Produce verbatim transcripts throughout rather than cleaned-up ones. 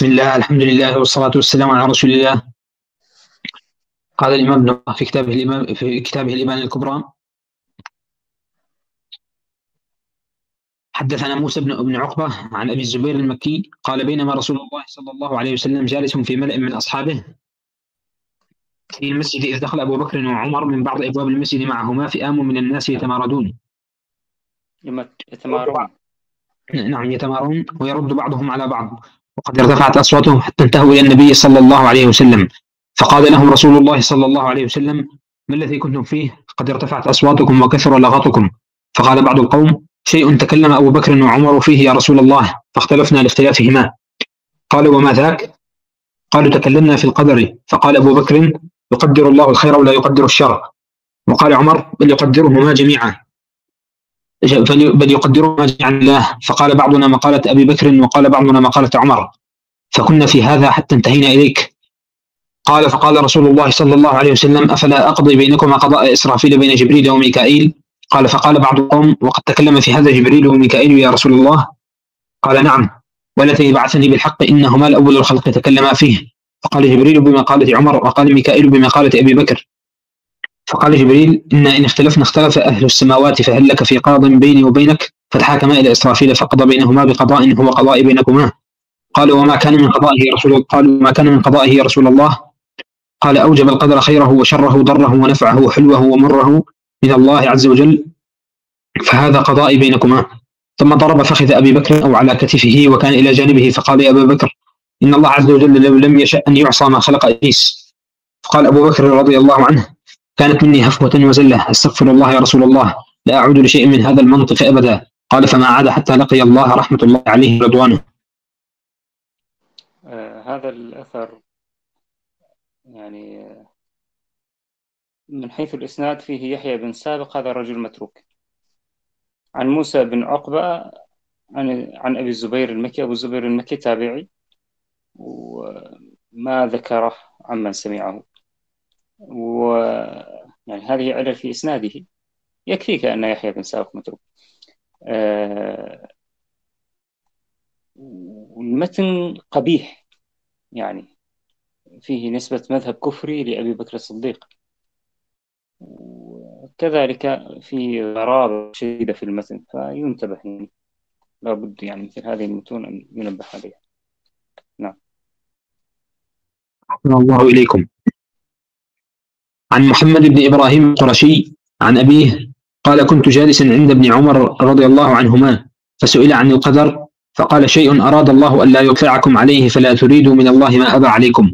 بسم الله، الحمد لله والصلاة والسلام على رسول الله. قال الإمام ابن في كتابه الإمام في كتابه الإبانة الكبرى: حدثنا موسى بن ابن عقبة عن أبي الزبير المكي قال: بينما رسول الله صلى الله عليه وسلم جالس في ملأ من أصحابه في المسجد إذ دخل أبو بكر وعمر من بعض أبواب المسجد معهما فئام من الناس يتماردون يتمارون نعم يتمارون ويرد بعضهم على بعض، وقد ارتفعت أصواتهم حتى انتهوا إلى النبي صلى الله عليه وسلم، فقال لهم رسول الله صلى الله عليه وسلم: ما الذي كنتم فيه؟ قد ارتفعت أصواتكم وكثر لغطكم. فقال بعض القوم: شيء تكلم أبو بكر وعمر فيه يا رسول الله، فاختلفنا لاختلافهما. قال: وما ذاك؟ قالوا: تكلمنا في القدر. فقال أبو بكر: يقدر الله الخير ولا يقدر الشر. وقال عمر: بل يقدرهما جميعا بل يقدرهما جميعا الله. فقال بعضنا مقالة أبي بكر وقال بعضنا مقالة عمر، فكنا في هذا حتى انتهينا إليك. قال: فقال رسول الله صلى الله عليه وسلم: أفلا أقضي بينكما قضاء إسرافيل بين جبريل وميكائيل؟ قال: فقال بعض القوم: وقد تكلم في هذا جبريل وميكائيل يا رسول الله؟ قال: نعم، والذي بعثني بالحق إنهما الأول الخلق تكلما فيه. فقال جبريل بمقالة عمر، وقال ميكائيل بمقالة أبي بكر. فقال جبريل: إن إن اختلفنا اختلف أهل السماوات، فهل لك في قاض بيني وبينك؟ فتحاكما إلى إسرافيل فقضى بينهما بقضاء هو قضاء بينكما. قال: وما كان من قضائه رسول الله؟ قالوا: ما كان من قضائه يا رسول الله؟ قال: أوجب القدر خيره وشره ضره ونفعه وحلوه ومره من الله عز وجل، فهذا قضائي بينكما. ثم ضرب فخذ أبي بكر أو على كتفه وكان إلى جانبه، فقال: يا أبا بكر، إن الله عز وجل لو لم يشأ أن يعصى ما خلق إبليس. فقال أبو بكر رضي الله عنه: كانت مني هفوة وزلة، استغفر الله يا رسول الله، لا أعود لشيء من هذا المنطق أبدا. قال: فما عاد حتى لقي الله رحمة الله عليه رضوانه. آه هذا الأثر يعني من حيث الإسناد فيه يحيى بن سابق، هذا رجل متروك، عن موسى بن عقبة عن عن أبي الزبير المكي. أبو الزبير المكي تابعي، وما ذكره عمن سمعه، ويعني هذه علة في إسناده، يكفيك أن يحيى بن سابق متروك. آه والمتن قبيح، يعني فيه نسبة مذهب كفري لأبي بكر الصديق، وكذلك في غرابة شديدة في المتن، فينتبه يعني، لابد يعني مثل هذه المتون أن ينبه عليها. نعم. أحسن الله إليكم. عن محمد بن إبراهيم القرشي عن أبيه قال: كنت جالسا عند ابن عمر رضي الله عنهما، فسئل عن القدر فقال: شيء أراد الله ألا يطلعكم عليه فلا تريدوا من الله ما أبى عليكم.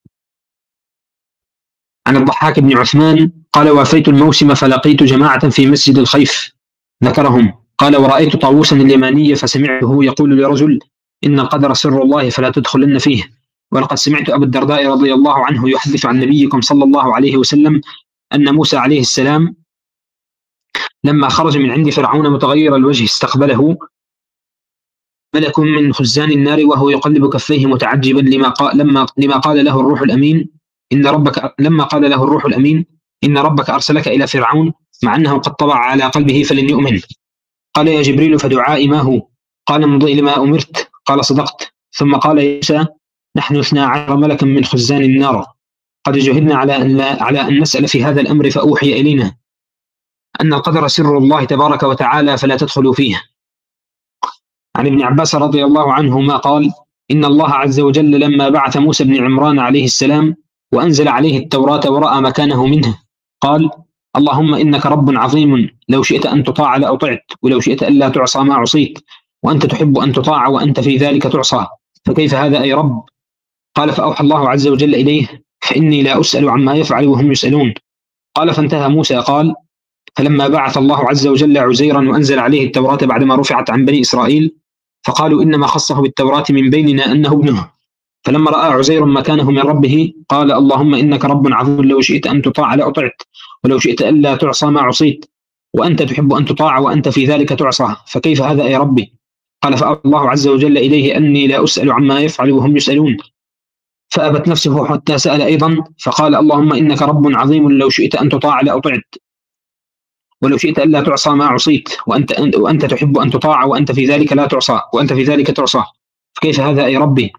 عن الضحاك بن عثمان قال: وافيت الموسم فلقيت جماعة في مسجد الخيف ذكرهم، قال: ورأيت طاووسا اليماني فسمعته يقول لرجل: إن القدر سر الله فلا تدخلن فيه. ولقد سمعت أبا الدرداء رضي الله عنه يحدث عن نبيكم صلى الله عليه وسلم أن موسى عليه السلام لما خرج من عند فرعون متغير الوجه استقبله ملك من خزان النار وهو يقلب كفيه متعجبا لما قال لما لما قال له الروح الأمين إن ربك لما قال له الروح الأمين إن ربك أرسلك إلى فرعون، مع أنه قد طبع على قلبه فلن يؤمن. قال: يا جبريل فدعائي ما هو؟ قال: امضي لما أمرت. قال: صدقت. ثم قال: يا موسى، نحن اثنا عشر ملكا من خزان النار، قد جهدنا على أن, على أن نسأل في هذا الأمر، فأوحي إلينا أن القدر سر الله تبارك وتعالى فلا تدخلوا فيه. عن ابن عباس رضي الله عنهما قال: إن الله عز وجل لما بعث موسى بن عمران عليه السلام وأنزل عليه التوراة ورأى مكانه منه قال: اللهم إنك رب عظيم، لو شئت أن تطاع لأطعت، ولو شئت ألا تعصى ما عصيت، وأنت تحب أن تطاع وأنت في ذلك تعصى، فكيف هذا أي رب؟ قال: فأوحى الله عز وجل إليه: فإني لا أسأل عما يفعل وهم يسألون. قال: فانتهى موسى. قال: فلما بعث الله عز وجل عزيرا وأنزل عليه التوراة بعدما رفعت عن بني إسرائيل، فقالوا إنما خصه بالتوراة من بيننا أنه ابنه، فلما رأى عزير مكانه من ربه قال: اللهم إنك رب عظيم، لو شئت أن تطاع لأطعت، ولو شئت ألا تعصى ما عصيت، وأنت تحب أن تطاع وأنت في ذلك تعصى، فكيف هذا يا ربي؟ قال: فأوحى الله عز وجل إليه أني لا أسأل عما يفعل وهم يسألون، فأبت نفسه حتى سأل أيضا، فقال: اللهم إنك رب عظيم، لو شئت أن تطاع لأطعت، ولو شئت ألا تعصى ما عصيت، وأنت وأنت تحب أن تطاع وأنت في ذلك لا تعصى وأنت في ذلك تعصى، فكيف هذا أي ربي؟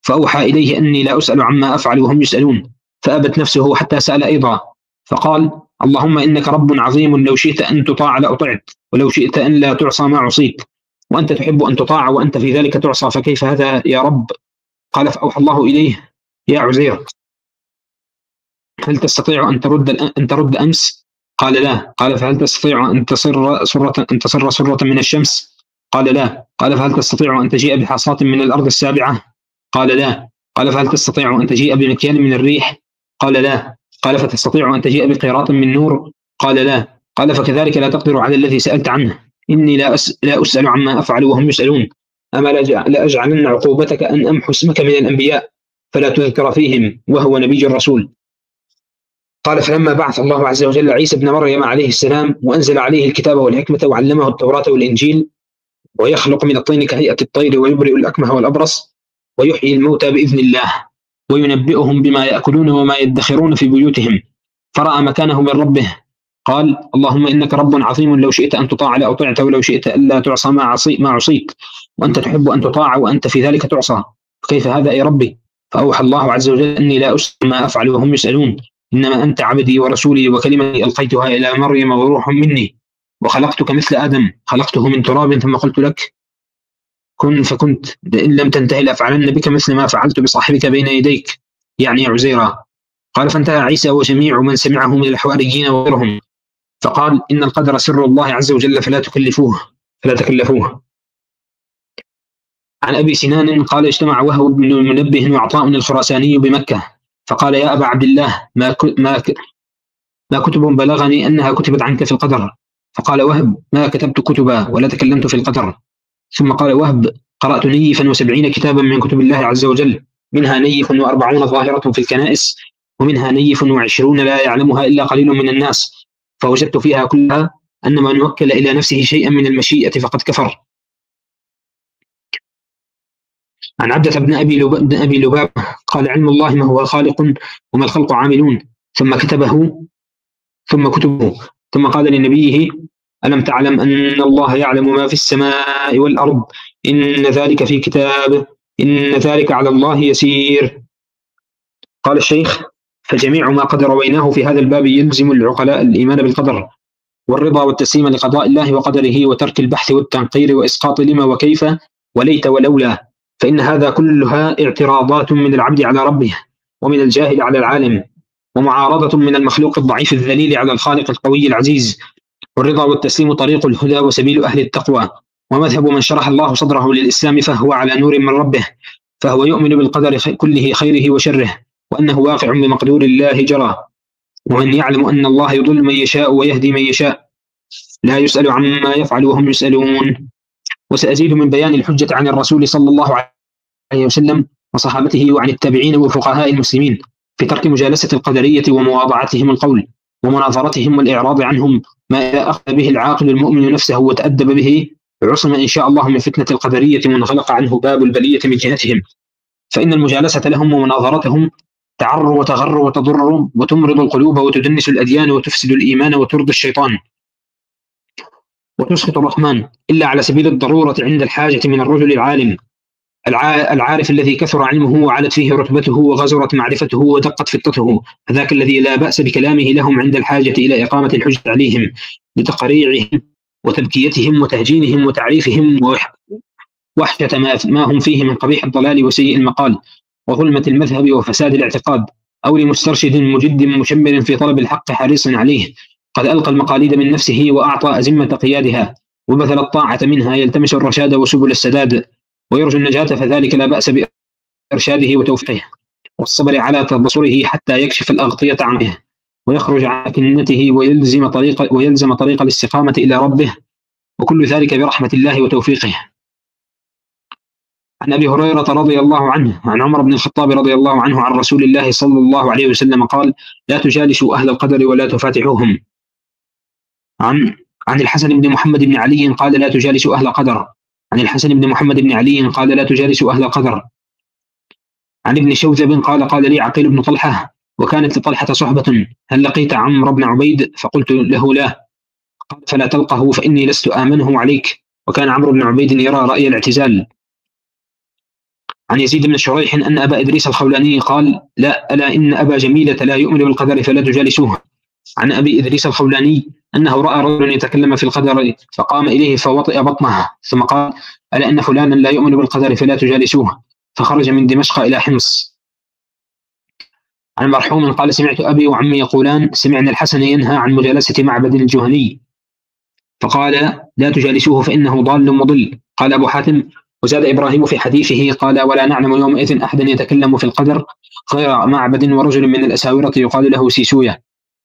فأوحى إليه أني لا أسأل عما أفعل وهم يسألون، فأبت نفسه حتى سأل أيضا، فقال: اللهم إنك رب عظيم، لو شئت أن تطاع لأطعت، ولو شئت أن لا تعصى ما عصيت، وأنت تحب أن تطاع وأنت في ذلك تعصى، فكيف هذا يا رب؟ قال: فأوحى الله إليه: يا عزير، هل تستطيع أن ترد أن ترد أمس؟ قال: لا. قال: فهل تستطيع أن تصر سرة أن تصر سرة من الشمس؟ قال: لا. قال: فهل تستطيع أن تجيء بحصاة من الأرض السابعة؟ قال: لا. قال: فهل تستطيع أن تجيء بمكيال من الريح؟ قال: لا. قال: فتستطيع أن تجيء بقيراط من نور؟ قال: لا. قال: فكذلك لا تقدر على الذي سألت عنه، إني لا, أس... لا أسأل عما أفعل وهم يسألون. أما لأجعلن عقوبتك أن أمحو اسمك من الأنبياء فلا تذكر فيهم وهو نبي الرسول. قال: فلما بعث الله عز وجل عيسى ابن مريم عليه السلام وأنزل عليه الكتاب والحكمة وعلمه التوراة والإنجيل، ويخلق من الطين كهيئة الطير، ويبرئ الأكمه والأبرص، ويحيي الموتى بإذن الله، وينبئهم بما يأكلون وما يدخرون في بيوتهم، فرأى مكانه من ربه، قال: اللهم إنك رب عظيم، لو شئت أن تطاع لأطعت، ولو شئت ألا تعصى ما عصي ما عصيت، وأنت تحب أن تطاع وأنت في ذلك تعصى، فكيف هذا يا ربي؟ فأوحى الله عز وجل أني لا أسأل ما أفعل وهم يسألون، إنما أنت عبدي ورسولي، وكلمتي ألقيتها إلى مريم وروح مني، وخلقتك مثل آدم، خلقته من تراب ثم قلت لك كن فكنت، لئن لم تنتهي لأفعلن بك مثل ما فعلت بصاحبك بين يديك، يعني عزيرا. قال: فانتهى عيسى وجميع من سمعه من الحواريين وغيرهم، فقال: إن القدر سر الله عز وجل فلا تكلفوه فلا تكلفوه. عن أبي سنان قال: اجتمع وهب بن المنبه وعطاء الخراساني بمكة، فقال: يا أبا عبد الله، ما ما ما كتب بلغني أنها كتبت عنك في القدر. فقال وهب: ما كتبت كتبا ولا تكلمت في القدر. ثم قال وهب: قرأت نيفا وسبعين كتابا من كتب الله عز وجل، منها نيف وأربعون ظاهرة في الكنائس، ومنها نيف وعشرون لا يعلمها إلا قليل من الناس، فوجدت فيها كلها أن من وكل إلى نفسه شيئا من المشيئة فقد كفر. عن عبدة بن أبي لب... أبي لباب قال: علم الله ما هو خالق وما الخلق عاملون، ثم كتبه ثم كتبه ثم قال لنبيه: ألم تعلم أن الله يعلم ما في السماء والأرض، إن ذلك في كتاب، إن ذلك على الله يسير. قال الشيخ: فجميع ما قد رويناه في هذا الباب يلزم العقلاء الإيمان بالقدر، والرضا والتسليم لقضاء الله وقدره، وترك البحث والتنقير وإسقاط لما وكيف وليت ولولا، فإن هذا كلها اعتراضات من العبد على ربه، ومن الجاهل على العالم، ومعارضة من المخلوق الضعيف الذليل على الخالق القوي العزيز. والرضا والتسليم طريق الهدى وسبيل أهل التقوى، ومذهب من شرح الله صدره للإسلام فهو على نور من ربه، فهو يؤمن بالقدر كله خيره وشره، وأنه واقع بمقدور الله جرى، ومن يعلم أن الله يضل من يشاء ويهدي من يشاء، لا يسأل عما يفعل وهم يسألون. وسأزيد من بيان الحجة عن الرسول صلى الله عليه وسلم وصحابته وعن التابعين وفقهاء المسلمين في ترك مجالسة القدرية ومواضعتهم القول ومناظرتهم والإعراض عنهم، ما إذا أخذ به العاقل المؤمن نفسه وتأدب به عصم إن شاء الله من فتنة القدرية وانغلق عنه باب البلية من جهتهم، فإن المجالسة لهم ومناظرتهم تعر وتغر وتضر وتمرض القلوب وتدنس الأديان وتفسد الإيمان وترضي الشيطان وتسخط الرحمن، إلا على سبيل الضرورة عند الحاجة من الرجل العالم العارف الذي كثر علمه وعلت فيه رتبته وغزرت معرفته ودقت فطته، فذاك الذي لا بأس بكلامه لهم عند الحاجة إلى إقامة الحجة عليهم لتقريعهم وتبكيتهم وتهجينهم وتعريفهم وحشة ما هم فيه من قبيح الضلال وسيء المقال وظلمة المذهب وفساد الاعتقاد، أو لمسترشد مجد مشمر في طلب الحق حريص عليه، قد ألقى المقاليد من نفسه وأعطى أزمة قيادها وبذل الطاعة منها، يلتمس الرشاد وسبل السداد ويرجو النجاة، فذلك لا بأس بإرشاده وتوفيقه والصبر على تبصره حتى يكشف الأغطية عنه ويخرج عن كنته ويلزم طريق ويلزم طريق الاستقامة إلى ربه، وكل ذلك برحمة الله وتوفيقه. عن أبي هريرة رضي الله عنه عن عمر بن الخطاب رضي الله عنه عن رسول الله صلى الله عليه وسلم قال: لا تجالسوا أهل القدر ولا تفاتحوهم. عن عن الحسن بن محمد بن علي قال: لا تجالسوا أهل القدر. عن الحسن بن محمد بن علي قال: لا تجالسوا أهل القدر. عن ابن شوذب قال: قال لي عقيل بن طلحة، وكانت لطلحة صحبة: هل لقيت عمرو بن عبيد؟ فقلت له: لا. قال: فلا تلقه فإني لست آمنه عليك. وكان عمرو بن عبيد يرى رأي الاعتزال. عن يزيد بن شريح أن أبا إدريس الخولاني قال: لا، ألا إن أبا جميلة لا يؤمن بالقدر فلا تجالسوه. عن أبي إدريس الخولاني أنه رأى رجلا يتكلم في القدر فقام إليه فوطئ بطنه ثم قال: ألا إن فلانا لا يؤمن بالقدر فلا تجالسوه، فخرج من دمشق إلى حمص. عن مرحوم قال: سمعت أبي وعمي يقولان: سمعنا الحسن ينهى عن مجالسة معبد الجهني، فقال: لا تجالسوه فإنه ضال مضل. قال أبو حاتم: وزاد إبراهيم في حديثه قال: ولا نعلم يومئذ أحدا يتكلم في القدر غير معبد ورجل من الأساورة يقال له سيسوية.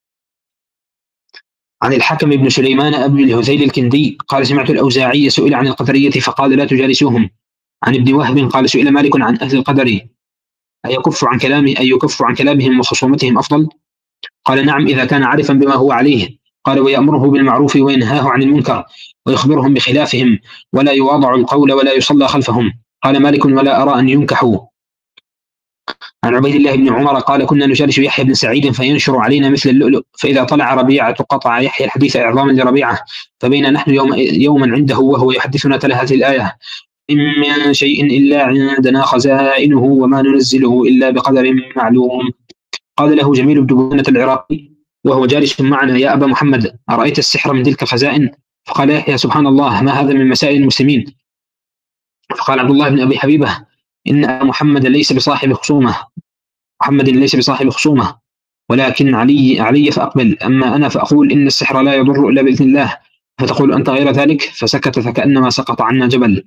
عن الحكم بن سليمان أبي الهذيل الكندي قال: سمعت الأوزاعي سئل عن القدرية فقال: لا تجالسوهم. عن ابن وهب قال: سئل مالك عن أهل القدر أيكف عن كلامه أي يكف عن كلامهم وخصومتهم أفضل؟ قال: نعم، إذا كان عارفا بما هو عليه. قال: ويأمره بالمعروف وينهاه عن المنكر ويخبرهم بخلافهم ولا يواضع القول ولا يصلى خلفهم. قال مالك: ولا أرى أن ينكحوا. عن عبيد الله بن عمر قال: كنا نجالس يحيى بن سعيد فينشر علينا مثل اللؤلؤ، فإذا طلع ربيعة قطع يحيى الحديث إعظاما لربيعة، فبين نحن يوم يوما عنده وهو يحدثنا تلا هذه الآية: إن من شيء إلا عندنا خزائنه وما ننزله إلا بقدر معلوم. قال له جميل بن بنة العراقي وهو جالس معنا: يا أبا محمد، أرأيت السحر من تلك الخزائن؟ فقال يحيى: سبحان الله، ما هذا من مسائل المسلمين. فقال عبد الله بن أبي حبيبة: إن محمد ليس بصاحب خصومة محمد ليس بصاحب خصومة ولكن علي علي فأقبل، أما أنا فأقول إن السحر لا يضر إلا بإذن الله، فتقول أنت غير ذلك. فسكت فكأنما سقط عنا جبل.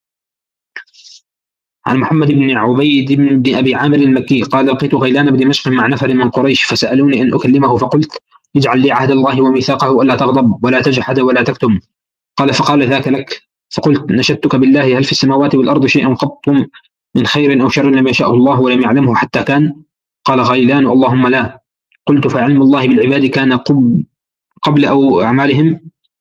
عن محمد بن عبيد بن أبي عامر المكي قال: لقيت غيلان بدمشق مع نفر من قريش فسألوني أن أكلمه، فقلت: اجعل لي عهد الله وميثاقه ألا تغضب ولا تجحد ولا تكتم. قال: فقال: ذاك لك. فقلت: نشدتك بالله، هل في السماوات والأرض شيء قط من خير أو شر لم يشاء الله ولم يعلمه حتى كان؟ قال غيلان: اللهم لا. قلت: فعلم الله بالعباد كان قبل, قبل أو أعمالهم؟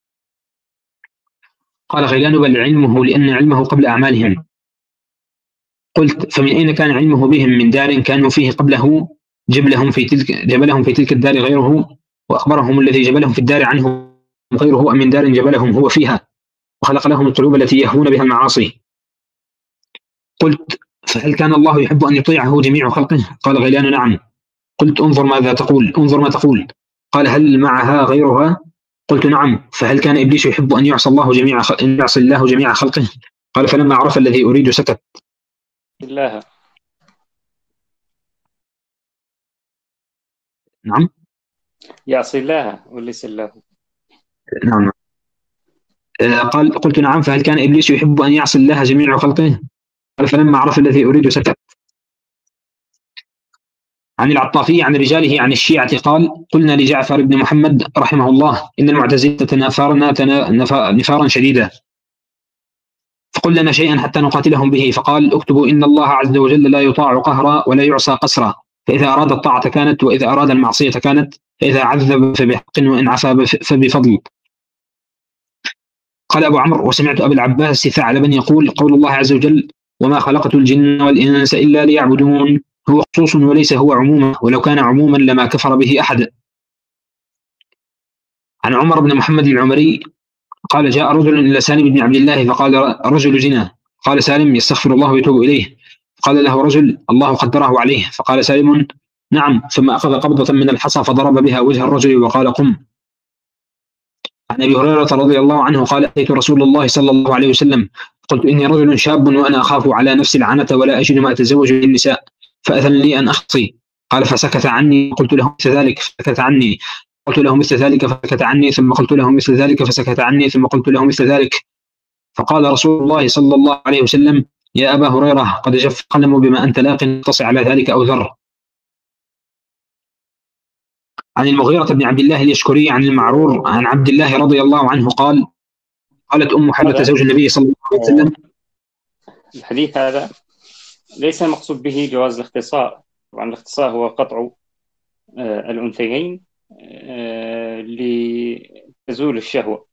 قال غيلان: بل علمه لأن علمه قبل أعمالهم. قلت: فمن أين كان علمه بهم؟ من دار كانوا فيه قبله جبلهم في تلك جبلهم في تلك الدار غيره وأخبرهم الذي جبلهم في الدار عنه غيره، أم من دار جبلهم هو فيها وخلق لهم القلوب التي يهون بها المعاصي؟ قلت: فهل كان الله يحب أن يطيعه جميع خلقه؟ قال غيلان: نعم. قلت: انظر ماذا تقول انظر ما تقول. قال: هل معها غيرها؟ قلت: نعم. فهل كان إبليس يحب أن يعصى الله جميع أن يعصي الله جميع خلقه؟ قال: فلما عرف الذي أريد سكت. الله. نعم. يعصي الله وليس الله. نعم. قال: قلت: نعم. فهل كان إبليس يحب أن يعصي الله جميع خلقه؟ قال: فلما عرف الذي أريد سكت. عن العطافي عن رجاله عن الشيعة قال: قلنا لجعفر بن محمد رحمه الله: إن المعتزلة تنافرنا نفارا شديدا، فقل لنا شيئا حتى نقاتلهم به. فقال: اكتبوا إن الله عز وجل لا يطاع قهرا ولا يعصى قسرا، فإذا أراد الطاعة كانت وإذا أراد المعصية كانت، فإذا عذب فبحق وإن عفا فبفضل. قال أبو عمرو: وسمعت أبي العباس ثعلبا يقول: قول الله عز وجل: وما خلقت الجن والإنس إلا ليعبدون، هو خصوص وليس هو عموما، ولو كان عموما لما كفر به أحد. عن عمر بن محمد العمري قال: جاء رجل إلى سالم بن عبد الله فقال: رجل زنا. قال سالم: يستغفر الله ويتوب إليه. قال له رجل: الله قدره عليه. فقال سالم: نعم. ثم أخذ قبضة من الحصى فضرب بها وجه الرجل وقال: قم. عن أبي هريرة رضي الله عنه قال: أتيت رسول الله صلى الله عليه وسلم قلت: إني رجل شاب وأنا أخاف على نفسي العنة ولا أجد ما أتزوج به النساء، فأذن لي أن أخصي. قال: فسكت عني. قلت له مثل ذلك فسكت عني. قلت له مثل ذلك فسكت عني. ثم قلت له مثل ذلك فسكت عني. ثم قلت له مثل ذلك. فقال رسول الله صلى الله عليه وسلم: يا أبا هريرة، قد جف القلم بما أنت لاق، تصع على ذلك أو ذر. عن المغيرة بن عبد الله اليشكري عن المعرور عن عبد الله رضي الله عنه قال: قالت أم حرة زوج النبي صلى الله عليه وسلم. الحديث هذا ليس المقصود به جواز الاختصاء. طبعا الاختصاء هو قطع الأنثيين لتزول الشهوة.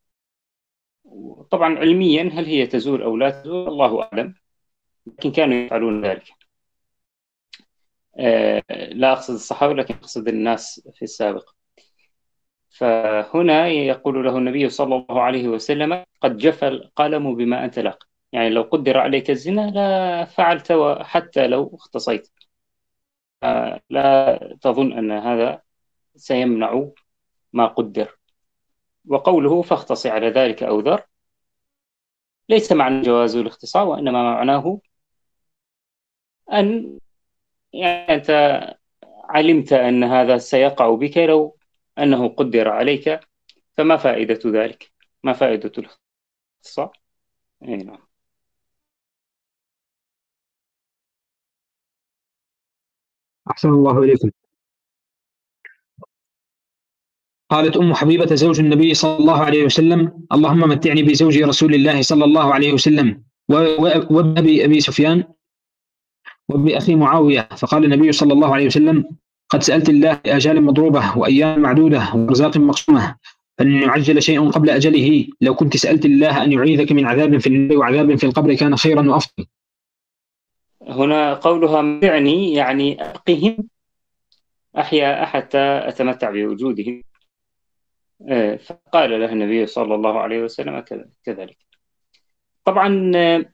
طبعا علميا هل هي تزول أو لا تزول الله أعلم، لكن كانوا يفعلون ذلك. لا أقصد الصحابة لكن أقصد الناس في السابق. فهنا يقول له النبي صلى الله عليه وسلم: قد جف القلم بما أنت لاق، يعني لو قدر عليك الزنا لا فعلت حتى لو اختصيت. لا تظن أن هذا سيمنع ما قدر. وقوله فاختص على ذلك أو ذر ليس معنى جواز الاختصاء، وإنما معناه أن يعني أنت علمت أن هذا سيقع بك لو أنه قدر عليك، فما فائدة ذلك؟ ما فائدة الاختصاء؟ أي نعم. أحسن الله إليكم. قالت أم حبيبة زوج النبي صلى الله عليه وسلم: اللهم متعني بزوج رسول الله صلى الله عليه وسلم وابي أبي سفيان وبأخي معاوية. فقال النبي صلى الله عليه وسلم: قد سألت الله بآجال مضروبة وأيام معدودة وأرزاق مقسومة، فلن يعجل شيء قبل أجله. لو كنت سألت الله أن يعيذك من عذاب في النار وعذاب في القبر كان خيرا وأفضل. هنا قولها متعني يعني أبقهم أحيا حتى أتمتع بوجودهم. فقال له النبي صلى الله عليه وسلم كذلك. طبعا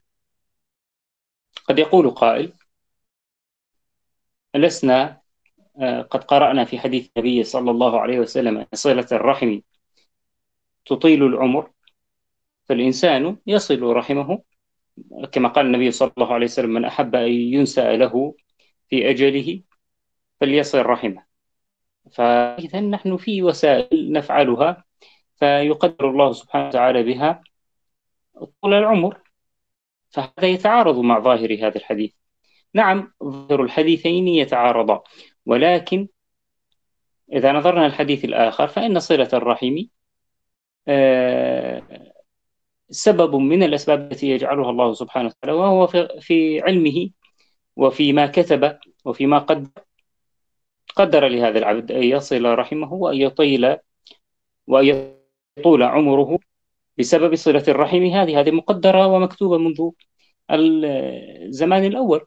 قد يقول قائل: لسنا قد قرأنا في حديث النبي صلى الله عليه وسلم أن صلة الرحم تطيل العمر، فالإنسان يصل رحمه كما قال النبي صلى الله عليه وسلم: من أحب أن ينسأ له في أجله فليصل رحمه. فإذا نحن في وسائل نفعلها فيقدر الله سبحانه وتعالى بها طول العمر، فهذا يتعارض مع ظاهر هذا الحديث. نعم، ظاهر الحديثين يتعارضان، ولكن إذا نظرنا الحديث الآخر فإن صلة الرحم سبب من الأسباب التي يجعلها الله سبحانه وتعالى، وهو في علمه وفيما كتب وفيما قدر قدر لهذا العبد أن يصل رحمه وأن يطيل وأن يطول عمره بسبب صلة الرحم. هذه هذه مقدرة ومكتوبة منذ الزمان الأول.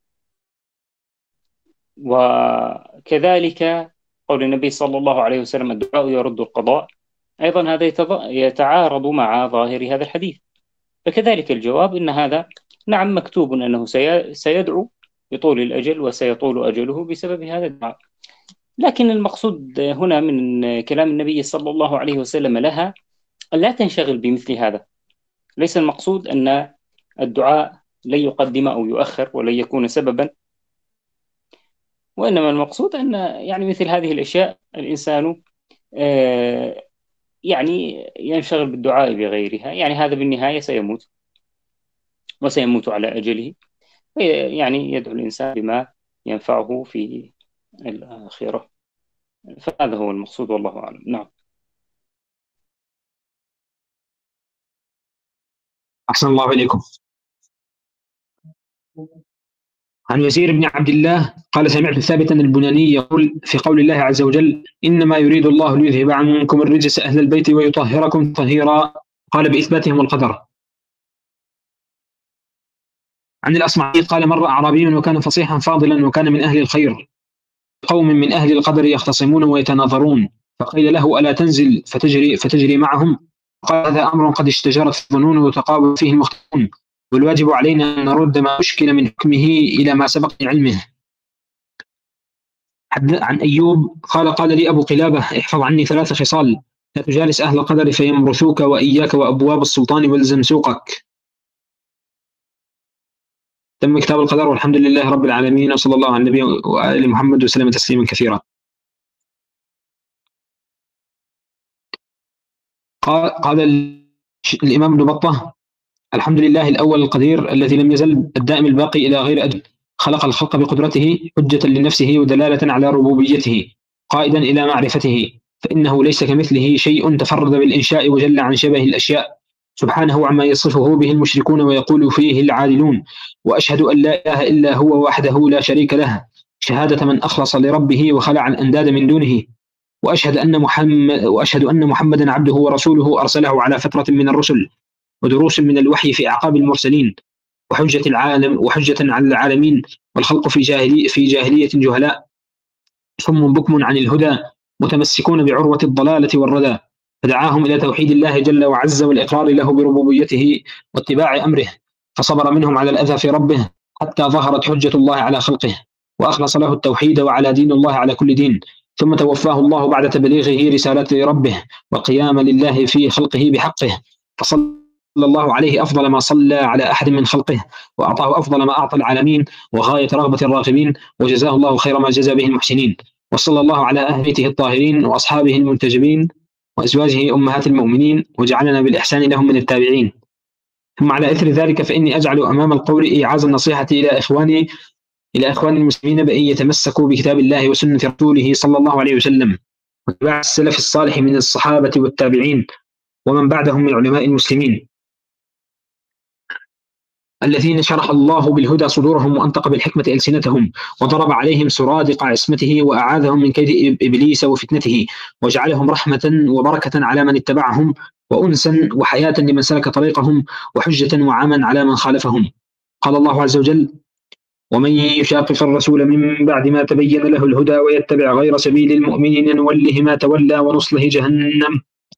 وكذلك قول النبي صلى الله عليه وسلم: الدعاء يرد القضاء، أيضا هذا يتعارض مع ظاهر هذا الحديث. فكذلك الجواب إن هذا نعم مكتوب أنه سيدعو بطول الأجل وسيطول أجله بسبب هذا الدعاء، لكن المقصود هنا من كلام النبي صلى الله عليه وسلم لها أن لا تنشغل بمثل هذا. ليس المقصود أن الدعاء لن يقدم أو يؤخر ولن يكون سببا، وإنما المقصود أن يعني مثل هذه الأشياء الإنسان يعني ينشغل بالدعاء بغيرها. يعني هذا بالنهاية سيموت وسيموت على أجله، يعني يدعو الإنسان بما ينفعه في الآخرة. فهذا هو المقصود والله أعلم. نعم. أحسن الله إليكم. عن يزير بن عبد الله قال: سمعت ثابتا البناني يقول في قول الله عز وجل: إنما يريد الله ليذهب عنكم الرجس أهل البيت ويطهركم تطهيرا. قال: بإثباتهم القدر. عن الأصمعي قال: مر أعرابي وكان فصيحا فاضلا وكان من أهل الخير، قوم من أهل القدر يختصمون ويتناظرون، فقيل له: ألا تنزل فتجري, فتجري معهم؟ قال: هذا أمر قد اشتجرت الظنون وتقابل فيه المختلفون، والواجب علينا أن نرد ما أشكل من حكمه إلى ما سبق من علمه. عن أيوب قال: قال لي أبو قلابة: احفظ عني ثلاث خصال، لا تجالس أهل القدر فيمرثوك، وإياك وأبواب السلطان والزم سوقك. تم كتاب القدر، والحمد لله رب العالمين، وصلى الله على النبي وآل محمد وسلم تسليما كثيرا. قال, قال الإمام ابن بطة: الحمد لله الأول القدير الذي لم يزل الدائم الباقي إلى غير أجل، خلق الخلق بقدرته حجة لنفسه ودلالة على ربوبيته، قائدا إلى معرفته، فإنه ليس كمثله شيء تفرد بالإنشاء وجل عن شبه الأشياء، سبحانه عما يصفه به المشركون ويقول فيه العادلون. وأشهد أن لا إله إلا هو وحده لا شريك له، شهادة من أخلص لربه وخلع الأنداد من دونه. وأشهد أن محمد وأشهد أن محمدا عبده ورسوله أرسله على فترة من الرسل ودروس من الوحي في أعقاب المرسلين، وحجة العالم وحجة على العالمين، والخلق في جاهلية في جاهلية جهلاء، صم بكم عن الهدى، متمسكون بعروة الضلالة والردى، فدعاهم إلى توحيد الله جل وعز والإقرار له بربوبيته واتباع أمره، فصبر منهم على الأذى في ربه حتى ظهرت حجة الله على خلقه، وأخلص له التوحيد وعلى دين الله على كل دين، ثم توفاه الله بعد تبليغه رسالة ربه وقيام لله في خلقه بحقه، فصلى الله عليه أفضل ما صلى على أحد من خلقه، وأعطاه أفضل ما أعطى العالمين وغاية رغبة الراغبين، وجزاه الله خير ما جزى به المحسنين. وصلى الله على أهل بيته الطاهرين وأصحابه المنتجبين وأزواجه أمهات المؤمنين، وجعلنا بالإحسان لهم من التابعين. ثم على إثر ذلك فإني أجعل أمام القول إيعاز النصيحة إلى إخواني إلى إخوان المسلمين بأن يتمسكوا بكتاب الله وسنة رسوله صلى الله عليه وسلم، واتباع السلف الصالح من الصحابة والتابعين ومن بعدهم من علماء المسلمين الذين شرح الله بالهدى صدورهم وأنطق بالحكمة ألسنتهم، وضرب عليهم سرادق عصمته وأعاذهم من كيد إبليس وفتنته، وجعلهم رحمة وبركة على من اتبعهم، وأنسا وحياة لمن سلك طريقهم، وحجة وعاما على من خالفهم. قال الله عز وجل: ومن يشاقق الرسول من بعد ما تبين له الهدى ويتبع غير سبيل المؤمنين نوله ما تولى ونصله جهنم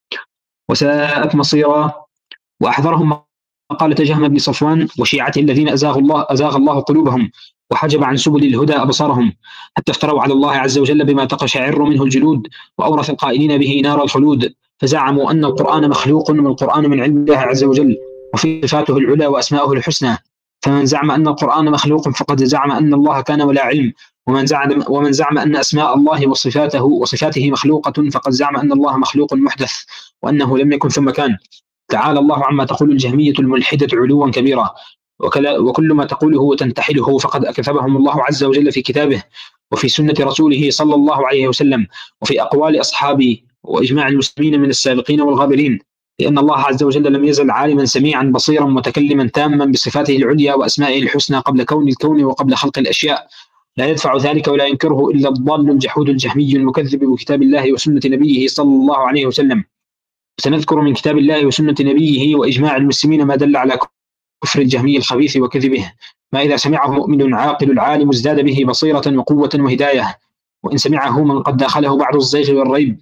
وساءت مصيرا. وأحذرهم مقالة جهم بن صفوان وشيعته الذين أزاغ الله أزاغ الله قلوبهم وحجب عن سبل الهدى أبصارهم، حتى افتروا على الله عز وجل بما تقشعر منه الجلود، وأورث القائلين به نار الخلود، فزعموا أن القرآن مخلوق والقرآن من علم الله عز وجل وفي صفاته العلى وأسماؤه الحسنى. فمن زعم أن القرآن مخلوق فقد زعم أن الله كان ولا علم، ومن زعم ومن زعم أن أسماء الله وصفاته وصفاته مخلوقة فقد زعم أن الله مخلوق محدث وأنه لم يكن ثم كان. تعالى الله عما تقول الجهمية الملحدة علوا كبيرا، وكل ما تقوله تنتحله فقد أكذبهم الله عز وجل في كتابه وفي سنة رسوله صلى الله عليه وسلم وفي أقوال أصحابه وإجماع المسلمين من السابقين والغابرين، لأن الله عز وجل لم يزل عالما سميعا بصيرا متكلما تاما بصفاته العليا وأسمائه الحسنى قبل كون الكون وقبل خلق الأشياء، لا يدفع ذلك ولا ينكره إلا الضال الجحود الجهمي المكذب بكتاب الله وسنة نبيه صلى الله عليه وسلم. سنذكر من كتاب الله وسنة نبيه وإجماع المسلمين ما دل على كفر الجهمي الخبيث وكذبه، ما إذا سمعه مؤمن عاقل العالم ازداد به بصيرة وقوة وهداية، وإن سمعه من قد داخله بعض الزيغ والريب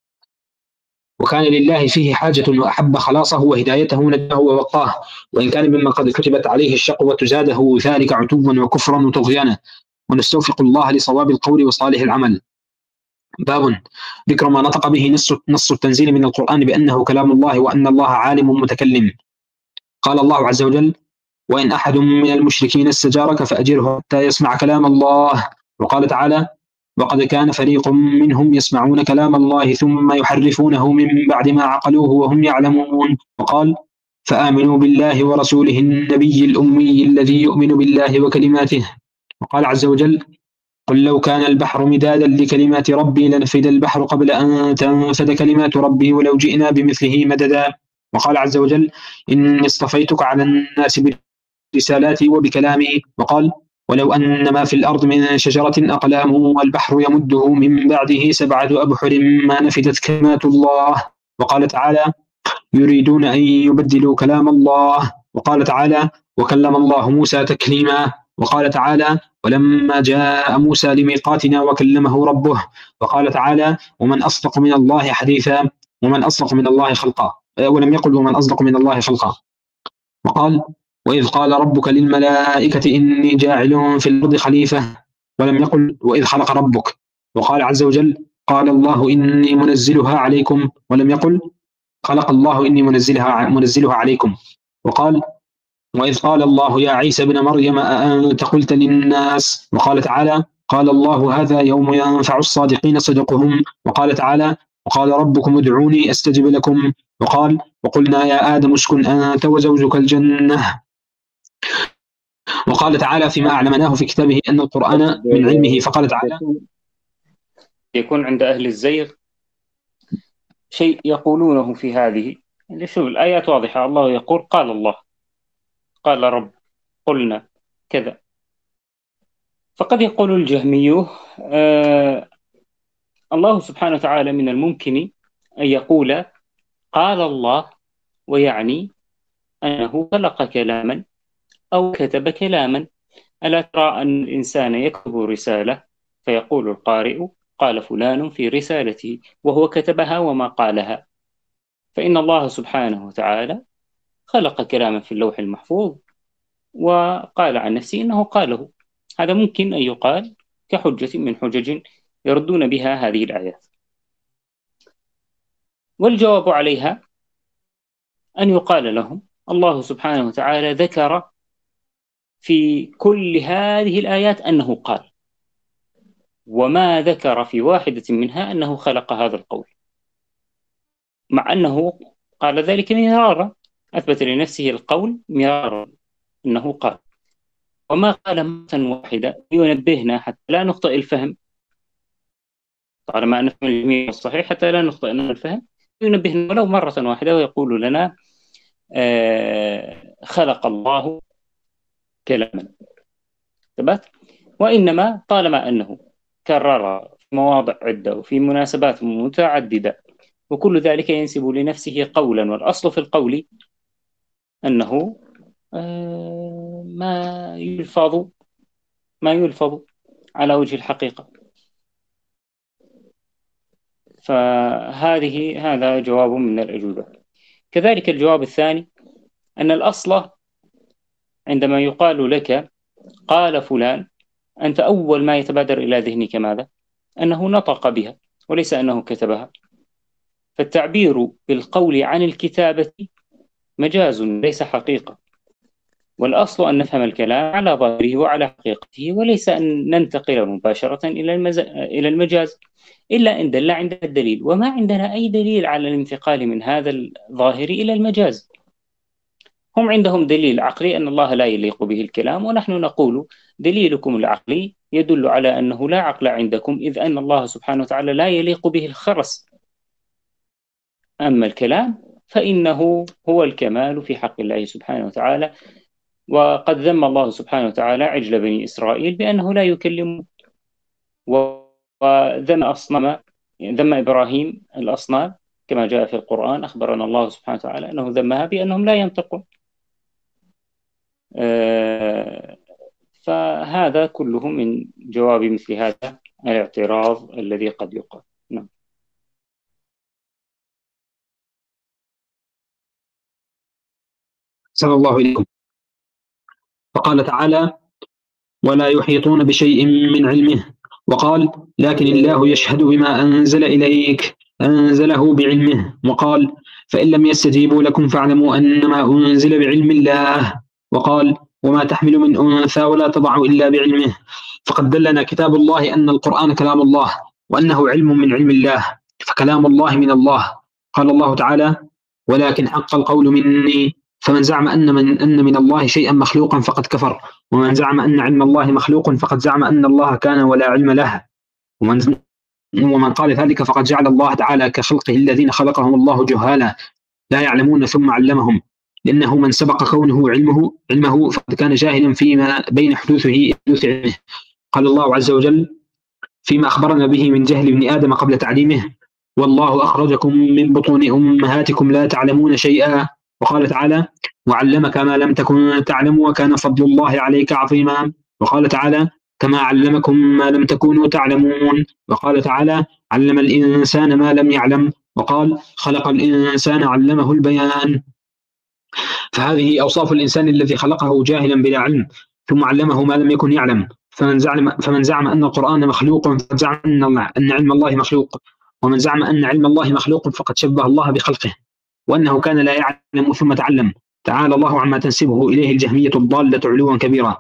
وكان لله فيه حاجة وأحب خلاصه وهدايته نجاه ووقاه، وإن كان ممن قد كتبت عليه الشقوة زاده ذلك عتوا وكفرا وطغيانا. ونستوفق الله لصواب القول وصالح العمل. باب ذكر ما نطق به نص نص التنزيل من القرآن بأنه كلام الله وأن الله عالم متكلم. قال الله عز وجل: وإن أحد من المشركين استجارك فأجره حتى يسمع كلام الله. وقال تعالى: وقد كان فريق منهم يسمعون كلام الله ثم يحرفونه من بعد ما عقلوه وهم يعلمون. وقال: فآمنوا بالله ورسوله النبي الأمي الذي يؤمن بالله وكلماته. وقال عز وجل: قل لو كان البحر مدادا لكلمات ربي لنفد البحر قبل أن تنفد كلمات ربي ولو جئنا بمثله مددا. وقال عز وجل: إني اصطفيتك على الناس برسالاتي وبكلامي. وقال: ولو أن ما في الأرض من شجرة أقلام والبحر يمده من بعده سبعة أبحر ما نفدت كلمات الله. وقال تعالى: يريدون أن يبدلوا كلام الله. وقال تعالى: وكلم الله موسى تكليما. وقال تعالى: ولما جاء موسى لميقاتنا وكلمه ربه. وقال تعالى: ومن أصدق من الله حديثا ومن أصدق من الله خلقا. ولم يقل ومن أصدق من الله خلقا. وقال: وإذ قال ربك للملائكة إني جاعل في الأرض خليفة. ولم يقل وإذ خلق ربك. وقال عز وجل: قال الله إني منزلها عليكم. ولم يقل خلق الله إني منزلها منزلها عليكم. وقال: وإذ قال الله يا عيسى ابن مريم أأنت قلت للناس. وقال تعالى: قال الله هذا يوم ينفع الصادقين صدقهم. وقال تعالى: وقال ربكم ادعوني أستجب لكم. وقال: وقلنا يا آدم اسكن أنت وزوجك الجنة. وقال تعالى فيما أعلمناه في كتابه أن القرآن من علمه. فقال تعالى: يكون عند أهل الزيغ شيء يقولونه في هذه، شوف الآيات واضحة، الله يقول قال الله، قال رب، قلنا كذا. فقد يقول الجهمي آه الله سبحانه وتعالى من الممكن أن يقول قال الله ويعني أنه خلق كلاما أو كتب كلاما. ألا ترى أن الإنسان يكتب رسالة فيقول القارئ قال فلان في رسالته وهو كتبها وما قالها، فإن الله سبحانه وتعالى خلق كلاما في اللوح المحفوظ وقال عن نفسه إنه قاله. هذا ممكن أن يقال كحجة من حجج يردون بها هذه الآيات. والجواب عليها أن يقال لهم الله سبحانه وتعالى ذكر في كل هذه الآيات أنه قال، وما ذكر في واحدة منها أنه خلق هذا القول، مع أنه قال ذلك مرارا، أثبت لنفسه القول مرارا أنه قال، وما قال مرة واحدة ينبهنا حتى لا نخطئ الفهم، طالما أن نفهم الجميع الصحيح حتى لا نخطئ الفهم، ينبهنا ولو مرة واحدة ويقول لنا آه خلق الله كلاما. ثبت. وإنما طالما أنه كرر في مواضع عدة وفي مناسبات متعددة وكل ذلك ينسب لنفسه قولا، والأصل في القول أنه آه ما يلفظ ما يلفظ على وجه الحقيقة. فهذه هذا جواب من الأجوبة. كذلك الجواب الثاني أن الأصل عندما يقال لك قال فلان، أنت أول ما يتبادر إلى ذهنك ماذا؟ أنه نطق بها وليس أنه كتبها. فالتعبير بالقول عن الكتابة مجاز ليس حقيقة، والأصل أن نفهم الكلام على ظاهره وعلى حقيقته، وليس أن ننتقل مباشرة إلى المز... إلى المجاز إلا إن دل عند الدليل، وما عندنا أي دليل على الانتقال من هذا الظاهر إلى المجاز. هم عندهم دليل عقلي أن الله لا يليق به الكلام، ونحن نقول دليلكم العقلي يدل على أنه لا عقل عندكم، إذ أن الله سبحانه وتعالى لا يليق به الخرس. أما الكلام فإنه هو الكمال في حق الله سبحانه وتعالى. وقد ذم الله سبحانه وتعالى عجل بني إسرائيل بأنه لا يكلم، وذم أصنام ذم إبراهيم الأصنام كما جاء في القرآن، أخبرنا الله سبحانه وتعالى أنه ذمها بأنهم لا ينطقون. آه فهذا كله من جواب مثل هذا الاعتراض الذي قد يقال. نعم. صلى الله عليكم. فقال تعالى ولا يحيطون بشيء من علمه، وقال لكن الله يشهد بما أنزل إليك أنزله بعلمه، وقال فإن لم يستجيبوا لكم فاعلموا أنما أنزل بعلم الله، وقال وما تحمل من أنثى ولا تضع إلا بعلمه. فقد دلنا كتاب الله أن القرآن كلام الله وأنه علم من علم الله، فكلام الله من الله. قال الله تعالى ولكن حق القول مني، فمن زعم أن من, أن من الله شيئا مخلوقا فقد كفر، ومن زعم أن علم الله مخلوق فقد زعم أن الله كان ولا علم له، ومن, ومن قال ذلك فقد جعل الله تعالى كخلقه الذين خلقهم الله جهالا لا يعلمون ثم علمهم، لأنه من سبق كونه علمه علمه فقد كان جاهلا فيما بين حدوثه حدوث علمه. قال الله عز وجل فيما أخبرنا به من جهل ابن آدم قبل تعليمه والله أخرجكم من بطون أمهاتكم لا تعلمون شيئا. وقال تعالى وعلمك ما لم تكن تعلم وكان فضل الله عليك عظيما. وقال تعالى كما علمكم ما لم تكونوا تعلمون. وقال تعالى علم الإنسان ما لم يعلم. وقال خلق الإنسان علمه البيان. فهذه أوصاف الإنسان الذي خلقه جاهلا بلا علم ثم علمه ما لم يكن يعلم. فمن زعم, فمن زعم أن القرآن مخلوق فقد زعم أن علم الله مخلوق، ومن زعم أن علم الله مخلوق فقد شبه الله بخلقه وأنه كان لا يعلم ثم تعلم. تعالى الله عما تنسبه إليه الجهمية الضالة علوا كبيرا.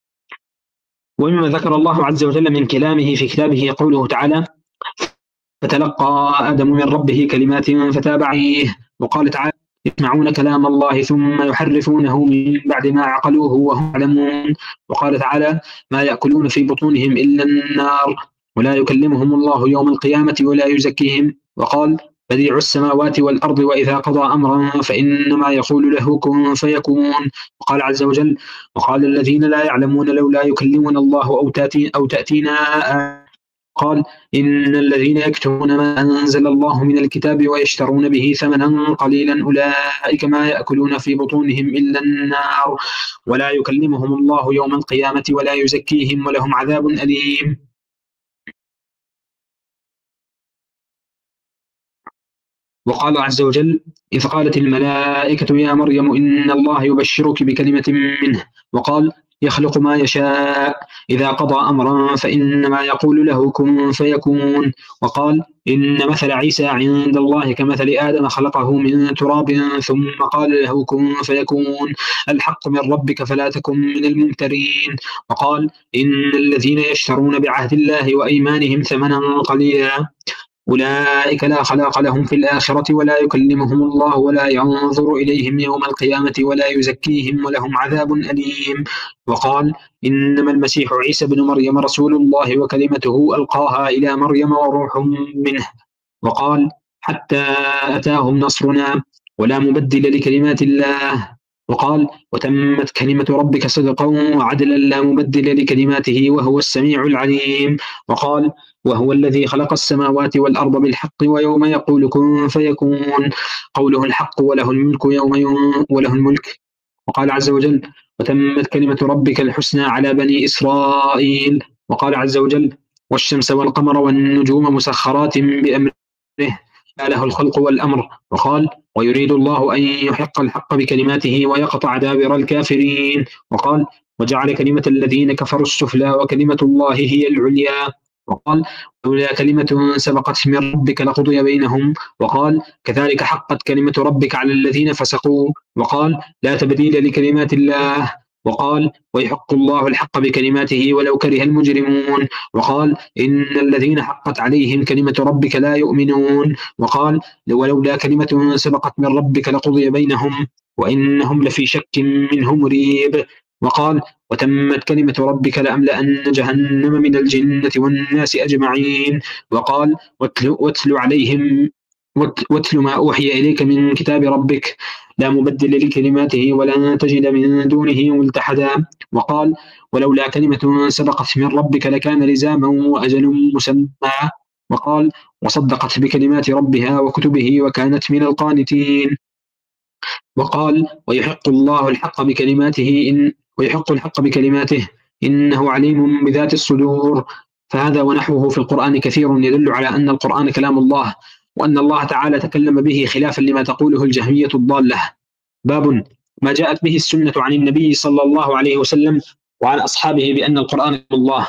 ومما ذكر الله عز وجل من كلامه في كتابه قوله تعالى فتلقى آدم من ربه كلمات فتاب عليه. وقال تعالى يسمعون كلام الله ثم يحرفونه من بعد ما عقلوه وهم يعلمون. وقال تعالى ما يأكلون في بطونهم إلا النار ولا يكلمهم الله يوم القيامة ولا يزكيهم. وقال بديع السماوات والأرض وإذا قضى أمرا فإنما يقول له كن فيكون. وقال عز وجل وقال الذين لا يعلمون لولا يكلمنا الله أو, تأتي أو تأتينا. قال إن الذين يكتمون ما أنزل الله من الكتاب ويشترون به ثمنا قليلا أولئك ما يأكلون في بطونهم إلا النار ولا يكلمهم الله يوم القيامة ولا يزكيهم ولهم عذاب أليم. وقال عز وجل: إذ قالت الملائكة يا مريم إن الله يبشرك بكلمة منه. وقال: يخلق ما يشاء إذا قضى أمرا فإنما يقول له كن فيكون. وقال: إن مثل عيسى عند الله كمثل آدم خلقه من تراب ثم قال له كن فيكون، الحق من ربك فلا تكن من الممترين. وقال: إن الذين يشترون بعهد الله وأيمانهم ثمنا قليلا أولئك لا خلاق لهم في الآخرة ولا يكلمهم الله ولا ينظر إليهم يوم القيامة ولا يزكيهم ولهم عذاب أليم. وقال: إنما المسيح عيسى بن مريم رسول الله وكلمته ألقاها إلى مريم وروح منه. وقال: حتى أتاهم نصرنا ولا مبدل لكلمات الله. وقال: وتمت كلمة ربك صدقا وعدلا لا مبدل لكلماته وهو السميع العليم. وقال: وهو الذي خلق السماوات والأرض بالحق ويوم يقول كن فيكون قوله الحق وله الملك يوم يوم وله الملك. وقال عز وجل: وتمت كلمة ربك الحسنى على بني إسرائيل. وقال عز وجل: والشمس والقمر والنجوم مسخرات بأمره له الخلق والأمر. وقال: ويريد الله أن يحق الحق بكلماته ويقطع دابر الكافرين. وقال: وجعل كلمة الذين كفروا السفلى وكلمة الله هي العليا. وقال: ولولا كلمة سبقت من ربك لقضي بينهم. وقال: كذلك حقت كلمة ربك على الذين فسقوا. وقال: لا تبديل لكلمات الله. وقال: ويحق الله الحق بكلماته ولو كره المجرمون. وقال: إن الذين حقت عليهم كلمة ربك لا يؤمنون. وقال: ولولا كلمة سبقت من ربك لقضي بينهم وإنهم لفي شك منه مريب. وقال: وتمت كلمة ربك لأملأن جهنم من الجنة والناس أجمعين. وقال: واتل, واتل عليهم واتل ما أوحي إليك من كتاب ربك لا مبدل لكلماته ولن تجد من دونه ملتحدا. وقال: ولولا كلمة سبقت من ربك لكان لزاما وأجل مسمى. وقال: وصدقت بكلمات ربها وكتبه وكانت من القانتين. وقال: ويحق الله الحق بكلماته إن ويحق الحق بكلماته إنه عليم بذات الصدور. فهذا ونحوه في القرآن كثير يدل على أن القرآن كلام الله وأن الله تعالى تكلم به خلافا لما تقوله الجهمية الضالة. باب ما جاءت به السنة عن النبي صلى الله عليه وسلم وعن أصحابه بأن القرآن كلام الله.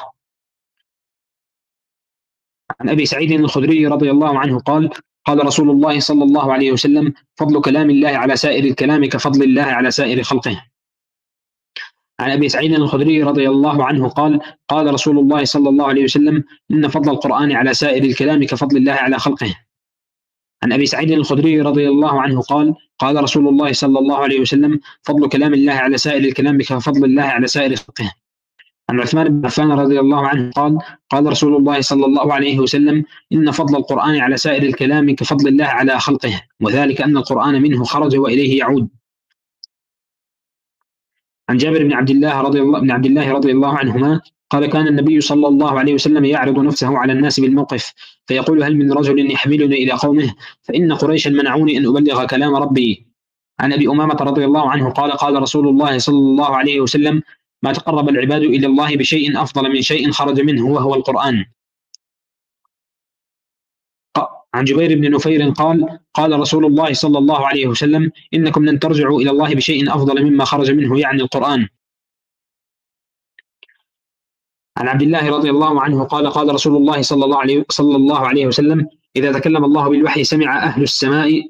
عن أبي سعيد الخدري رضي الله عنه قال: قال رسول الله صلى الله عليه وسلم: فضل كلام الله على سائر الكلام كفضل الله على سائر خلقه. عن أبي سعيد الخدري رضي الله عنه قال: قال رسول الله صلى الله عليه وسلم: إن فضل القرآن على سائر الكلام كفضل الله على خلقه. عن أبي سعيد الخدري رضي الله عنه قال: قال رسول الله صلى الله عليه وسلم: فضل كلام الله على سائر الكلام كفضل الله على سائر خلقه. عن عثمان بن عفان رضي الله عنه قال: قال رسول الله صلى الله عليه وسلم: إن فضل القرآن على سائر الكلام كفضل الله على خلقه، وذلك أن القرآن منه خرج وإليه يعود. عن جابر بن عبد الله رضي الله بن عبد الله رضي الله عنهما قال: كان النبي صلى الله عليه وسلم يعرض نفسه على الناس بالموقف فيقول: هل من رجل يحملني إلى قومه فإن قريشا منعوني أن أبلغ كلام ربي. عن أبي أمامة رضي الله عنه قال: قال رسول الله صلى الله عليه وسلم: ما تقرب العباد إلى الله بشيء أفضل من شيء خرج منه وهو القرآن. عن جبير بن نفير قال: قال رسول الله صلى الله عليه وسلم: إنكم لن ترجعوا إلى الله بشيء أفضل مما خرج منه، يعني القرآن. عن عبد الله رضي الله عنه قال: قال رسول الله صلى الله عليه صلى الله عليه وسلم: إذا تكلم الله بالوحي سمع أهل السماء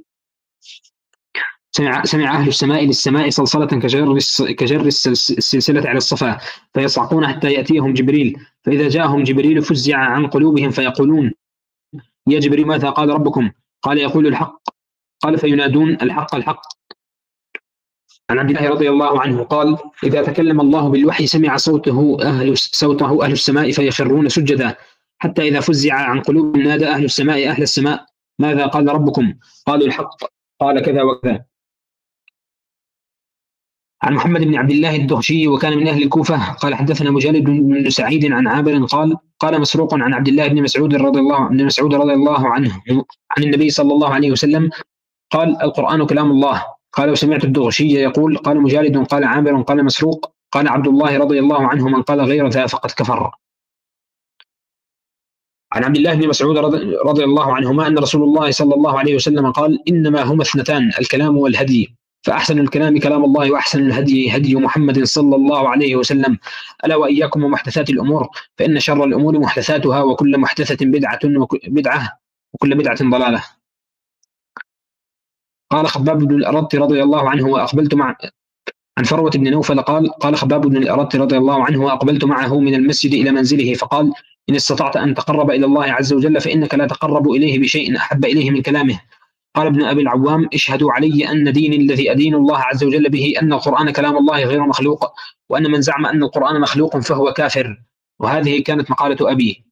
سمع, سمع أهل السماء للسماء صلصلة كجر كجر السلسلة على الصفا فيصعقون حتى يأتيهم جبريل، فإذا جاءهم جبريل فزع عن قلوبهم فيقولون: يا جبريل ماذا قال ربكم؟ قال: يقول الحق. قال: فينادون: الحق الحق. عن عبد الله رضي الله عنه قال: إذا تكلم الله بالوحي سمع صوته أهل صوته أهل السماء فيخرون سجدا، حتى إذا فزع عن قلوبهم نادى أهل السماء أهل السماء ماذا قال ربكم؟ قالوا: الحق. قال: كذا وكذا. عن محمد بن عبد الله الدهشي وكان من أهل الكوفة قال: حدثنا مجالد بن سعيد عن عابر قال: قال مسروق عن عبد الله بن مسعود رضي الله عنه مسعود رضي الله عنه عن النبي صلى الله عليه وسلم قال: القرآن كلام الله. قال: وسمعت الدهشي يقول: قال مجالد قال عابر قال مسروق قال عبد الله رضي الله عنه: من قال غير ذا فقد كفر. عن عبد الله بن مسعود رضي رضي الله عنهما أن رسول الله صلى الله عليه وسلم قال: إنما هما اثنتان، الكلام والهدي، فأحسن الكلام كلام الله، وأحسن الهدي هدي محمد صلى الله عليه وسلم، ألا وإياكم ومحدثات الأمور، فإن شر الأمور محدثاتها، وكل محدثة بدعة بدعة وكل بدعة ضلالة. قال خباب بن الأرط رضي الله عنه: وأقبلت مع عن فروة بن نوفل قال: قال خباب بن الأرط رضي الله عنه: وأقبلت معه من المسجد إلى منزله فقال: إن استطعت أن تقرب إلى الله عز وجل فإنك لا تقرب إليه بشيء أحب إليه من كلامه. قال ابن أبي العوام: اشهدوا علي أن ديني الذي أدين الله عز وجل به أن القرآن كلام الله غير مخلوق، وأن من زعم أن القرآن مخلوق فهو كافر. وهذه كانت مقالة أبي.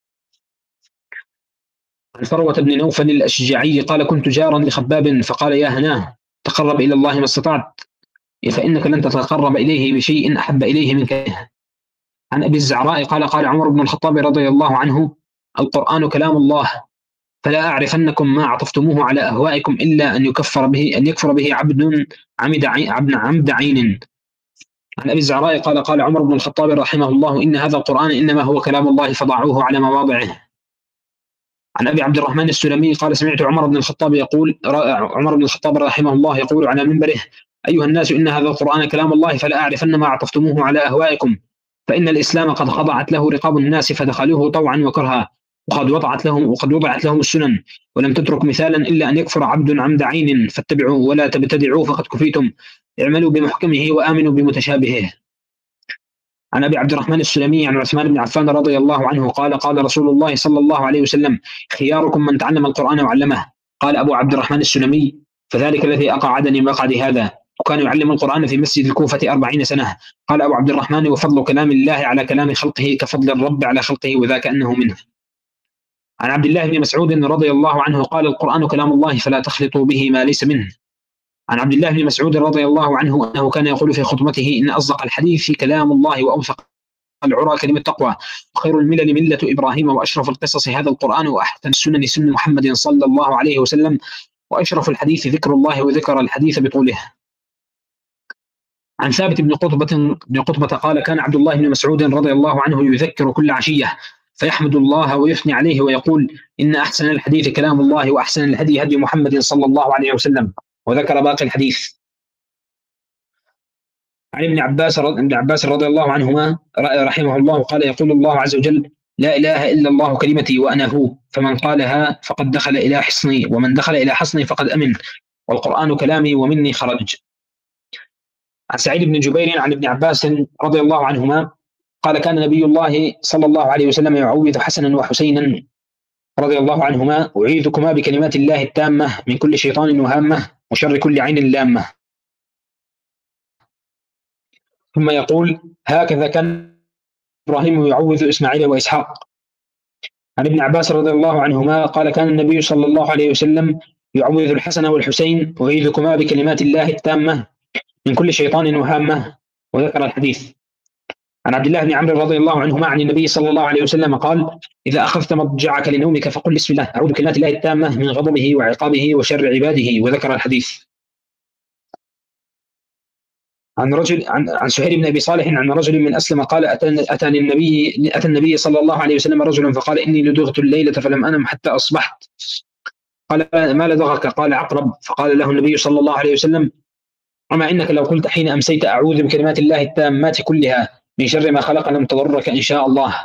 عن فروة بن نوفل الأشجعي قال: كنت جارا لخباب فقال: يا هناه، تقرب إلى الله ما استطعت، فإنك لن تتقرب إليه بشيء أحب إليه من كلامه. عن أبي الزعراء قال: قال عمر بن الخطاب رضي الله عنه: القرآن كلام الله، فلا أعرفنكم ما عطفتموه على أهوائكم إلا أن يكفر به أن يكفر به عبد عمد عين عبد عمد عين. عن أبي الزعراء قال: قال عمر بن الخطاب رحمه الله: إن هذا القرآن إنما هو كلام الله فضعوه على مواضعه. عن أبي عبد الرحمن السلمي قال: سمعت عمر بن الخطاب يقول عمر بن الخطاب رحمه الله يقول على منبره: أيها الناس، إن هذا القرآن كلام الله، فلا أعرفن ما عطفتموه على أهوائكم، فإن الإسلام قد خضعت له رقاب الناس فدخلوه طوعا وكرها، وقد وضعت لهم وقد وضعت لهم السنن، ولم تترك مثالا إلا أن يكفر عبد عمد عين، فاتبعوا ولا تبتدعوا فقد كفيتم، اعملوا بمحكمه وآمنوا بمتشابهه. عن أبي عبد الرحمن السلمي عن عثمان بن عفان رضي الله عنه قال: قال رسول الله صلى الله عليه وسلم: خياركم من تعلم القرآن وعلمه. قال أبو عبد الرحمن السلمي: فذلك الذي أقعدني مقعد هذا، وكان يعلم القرآن في مسجد الكوفة أربعين سنة. قال أبو عبد الرحمن: وفضل كلام الله على كلام خلقه كفضل الرب على خلقه، وذاك أنه منه. عن عبد الله بن مسعود رضي الله عنه قال: القرآن كلام الله، فلا تخلطوا به ما ليس منه. عن عبد الله بن مسعود رضي الله عنه أنه كان يقول في خطبته: إن أصدق الحديث كلام الله، وأوثق العرى كلمة التقوى، وخير الملل ملة إبراهيم، وأشرف القصص هذا القرآن، وأحسن السنن سنة محمد صلى الله عليه وسلم، وأشرف الحديث ذكر الله، وذكر الحديث بطوله. عن ثابت بن قطبة بن قطبة قال: كان عبد الله بن مسعود رضي الله عنه يذكر كل عشية فيحمد الله ويثني عليه ويقول: إن أحسن الحديث كلام الله، وأحسن الهدي هدي محمد صلى الله عليه وسلم، وذكر باقي الحديث. عن ابن عباس ابن عباس رضي الله عنهما رحمه الله قال: يقول الله عز وجل: لا إله إلا الله كلمتي وأنا هو، فمن قالها فقد دخل إلى حصني، ومن دخل إلى حصني فقد أمن، والقرآن كلامي ومني خرج. عن سعيد بن جبير عن ابن عباس رضي الله عنهما قال: كان نبي الله صلى الله عليه وسلم يعوذ حسنا وحسينا رضي الله عنهما: أعيذكما بكلمات الله التامة من كل شيطان وهامة، وشر كل عين لامة. ثم يقول: هكذا كان إبراهيم يعوذ إسماعيل وإسحاق. عن ابن عباس رضي الله عنهما قال: كان النبي صلى الله عليه وسلم يعوذ الحسن والحسين: أعيذكما بكلمات الله التامة من كل شيطان وهامة، وذكر الحديث. عن عبد الله بن عمرو رضي الله عنهما عن النبي صلى الله عليه وسلم قال: إذا أخذت مضجعك لنومك فقل بسم الله، أعوذ بكلمات الله التامة من غضبه وعقابه وشر عباده، وذكر الحديث. عن رجل عن عن سهيل بن أبي صالح عن رجل من أسلم قال: أتاني النبي أتى النبي صلى الله عليه وسلم رجل فقال: إني لدغت الليلة فلم أنم حتى أصبحت. قال: ما لدغك؟ قال: عقرب. فقال له النبي صلى الله عليه وسلم: أما إنك لو قلت حين أمسيت أعوذ بكلمات الله التامات كلها من شر ما خلق لم تضرك إن شاء الله.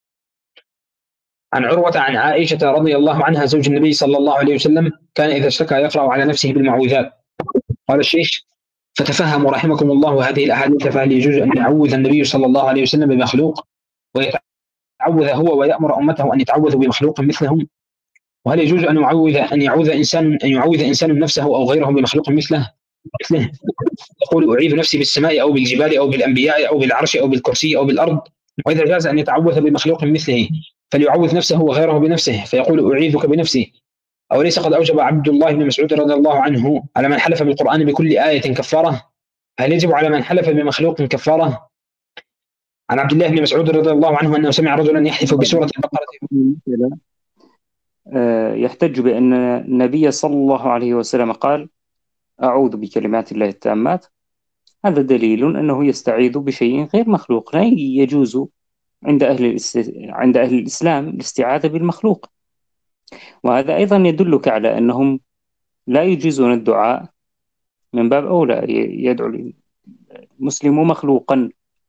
عن عروة عن عائشة رضي الله عنها زوج النبي صلى الله عليه وسلم: كان إذا اشتكى يقرأ على نفسه بالمعوذات. قال الشيخ: فتفهموا رحمكم الله هذه الأحاديث، فهل يجوز أن يعوذ النبي صلى الله عليه وسلم بمخلوق، ويتعوذ هو ويأمر أمته أن يتعوذوا بمخلوق مثلهم؟ وهل يجوز أن يعوذ أن يعوذ إنسان أن يعوذ إنسان نفسه أو غيره بمخلوق مثله؟ مثله يقول: أعيذ نفسي بالسماء أو بالجبال أو بالأنبياء أو بالعرش أو بالكرسي أو بالأرض. وإذا جاز أن يتعوذ بمخلوق مثله فليعوذ نفسه وغيره بنفسه، فيقول: أعيذك بنفسي. أو ليس قد أوجب عبد الله بن مسعود رضي الله عنه على من حلف بالقرآن بكل آية كفارة؟ هل يجب على من حلف بمخلوق كفارة؟ عن عبد الله بن مسعود رضي الله عنه أنه سمع رجلا يحلف بسورة البقرة. يحتج بأن النبي صلى الله عليه وسلم قال: أعوذ بكلمات الله التامات. هذا دليل أنه يستعيذ بشيء غير مخلوق. لا يجوز عند أهل الاست... عند أهل الإسلام الاستعاذة بالمخلوق. وهذا أيضا يدلك على أنهم لا يجيزون الدعاء، من باب أولى يدعو المسلم مخلوقا.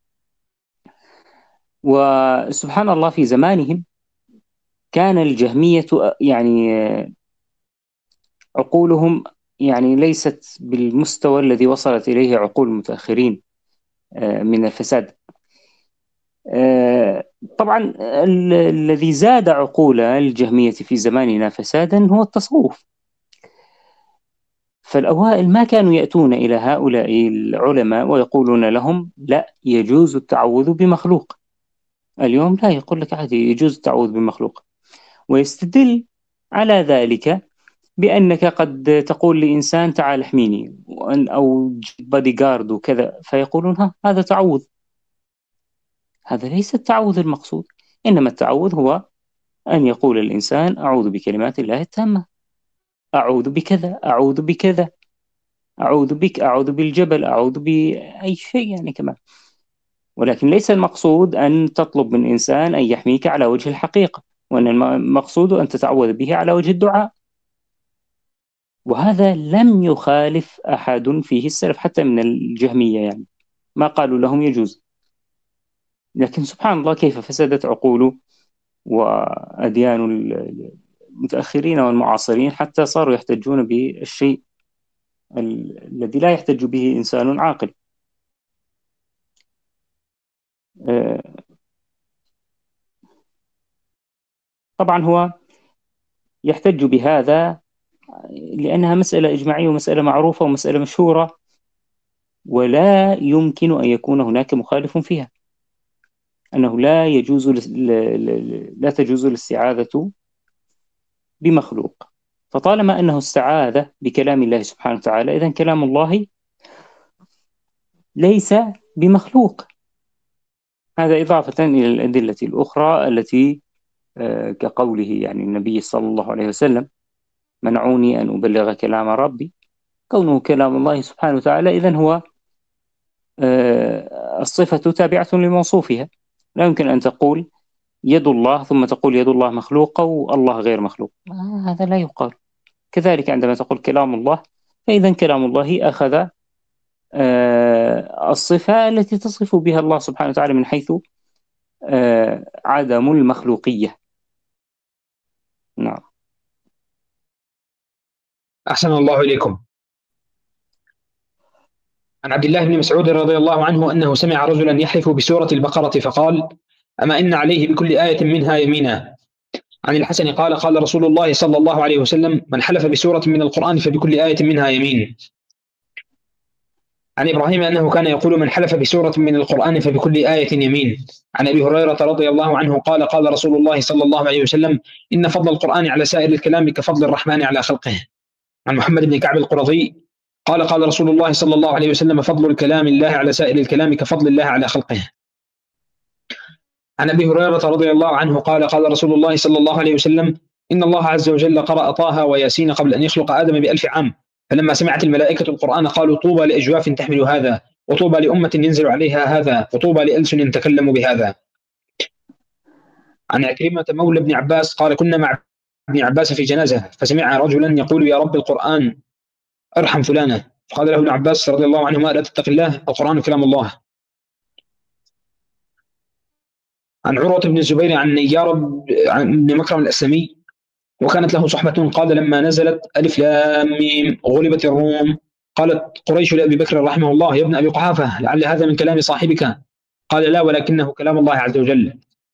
وسبحان الله في زمانهم كان الجهمية يعني عقولهم يعني ليست بالمستوى الذي وصلت إليه عقول المتأخرين من الفساد. طبعا الذي زاد عقول الجهمية في زماننا فسادا هو التصوف. فالأوائل ما كانوا يأتون إلى هؤلاء العلماء ويقولون لهم لا يجوز التعوذ بمخلوق. اليوم لا، يقول لك عادي يجوز التعوذ بمخلوق، ويستدل على ذلك بأنك قد تقول لإنسان تعال احميني أو بادي جارد وكذا، فيقولون ها هذا تعوذ. هذا ليس التعوذ المقصود، إنما التعوذ هو أن يقول الإنسان أعوذ بكلمات الله التامة، أعوذ بكذا، أعوذ بكذا، أعوذ بك، أعوذ بالجبل، أعوذ بأي شيء يعني كمان. ولكن ليس المقصود أن تطلب من إنسان أن يحميك على وجه الحقيقة، وأن المقصود أن تتعوذ به على وجه الدعاء. وهذا لم يخالف أحد فيه السلف حتى من الجهمية، يعني ما قالوا لهم يجوز. لكن سبحان الله كيف فسدت عقول وأديان المتأخرين والمعاصرين حتى صاروا يحتجون بالشيء الذي لا يحتج به إنسان عاقل. طبعا هو يحتج بهذا لأنها مسألة إجماعية ومسألة معروفة ومسألة مشهورة، ولا يمكن أن يكون هناك مخالف فيها، أنه لا يجوز لا تجوز الاستعاذة بمخلوق. فطالما أنه استعاذ بكلام الله سبحانه وتعالى، إذن كلام الله ليس بمخلوق. هذا إضافة إلى الأدلة الأخرى التي كقوله يعني النبي صلى الله عليه وسلم منعوني أن أبلغ كلام ربي. كونه كلام الله سبحانه وتعالى إذن هو الصفة تابعة لموصوفها. لا يمكن أن تقول يد الله ثم تقول يد الله مخلوقة والله غير مخلوق، هذا لا يقال. كذلك عندما تقول كلام الله، فإذا كلام الله أخذ الصفة التي تصف بها الله سبحانه وتعالى من حيث عدم المخلوقية. نعم. أحسن الله إليكم. عن عبد الله بن مسعود رضي الله عنه أنه سمع رجلا يحلف بسورة البقرة فقال أما إن عليه بكل آية منها يمينا. عن الحسن قال قال رسول الله صلى الله عليه وسلم من حلف بسورة من القرآن فبكل آية منها يمين. عن إبراهيم أنه كان يقول من حلف بسورة من القرآن فبكل آية يمين. عن أبي هريرة رضي الله عنه قال قال رسول الله صلى الله عليه وسلم إن فضل القرآن على سائر الكلام كفضل الرحمن على خلقه. عن محمد بن كعب القرظي قال قال رسول الله صلى الله عليه وسلم فضل الكلام الله على سائر الكلام كفضل الله على خلقه. عن أبي هريرة رضي الله عنه قال قال رسول الله صلى الله عليه وسلم إن الله عز وجل قرأ طه وياسين قبل أن يخلق آدم بألف عام، فلما سمعت الملائكة القرآن قالوا طوبى لأجواف تحمل هذا، وطوبى لأمة ينزل عليها هذا، وطوبى لألسن يتكلم بهذا. عن عكرمة مولى ابن عباس قال كنا مع ابن عباس في جنازة فسمع رجلا يقول يا رب القرآن ارحم فلانة، فقال له ابن عباس رضي الله عنهما لا تتق الله القرآن كلام الله. عن عروة بن الزبير عن نيار عن ابن مكرم الأسلمي وكانت له صحبة قال لما نزلت ألف لام ميم غلبت الروم قالت قريش لأبي بكر رحمه الله يا ابن أبي قحافة لعل هذا من كلام صاحبك، قال لا ولكنه كلام الله عز وجل.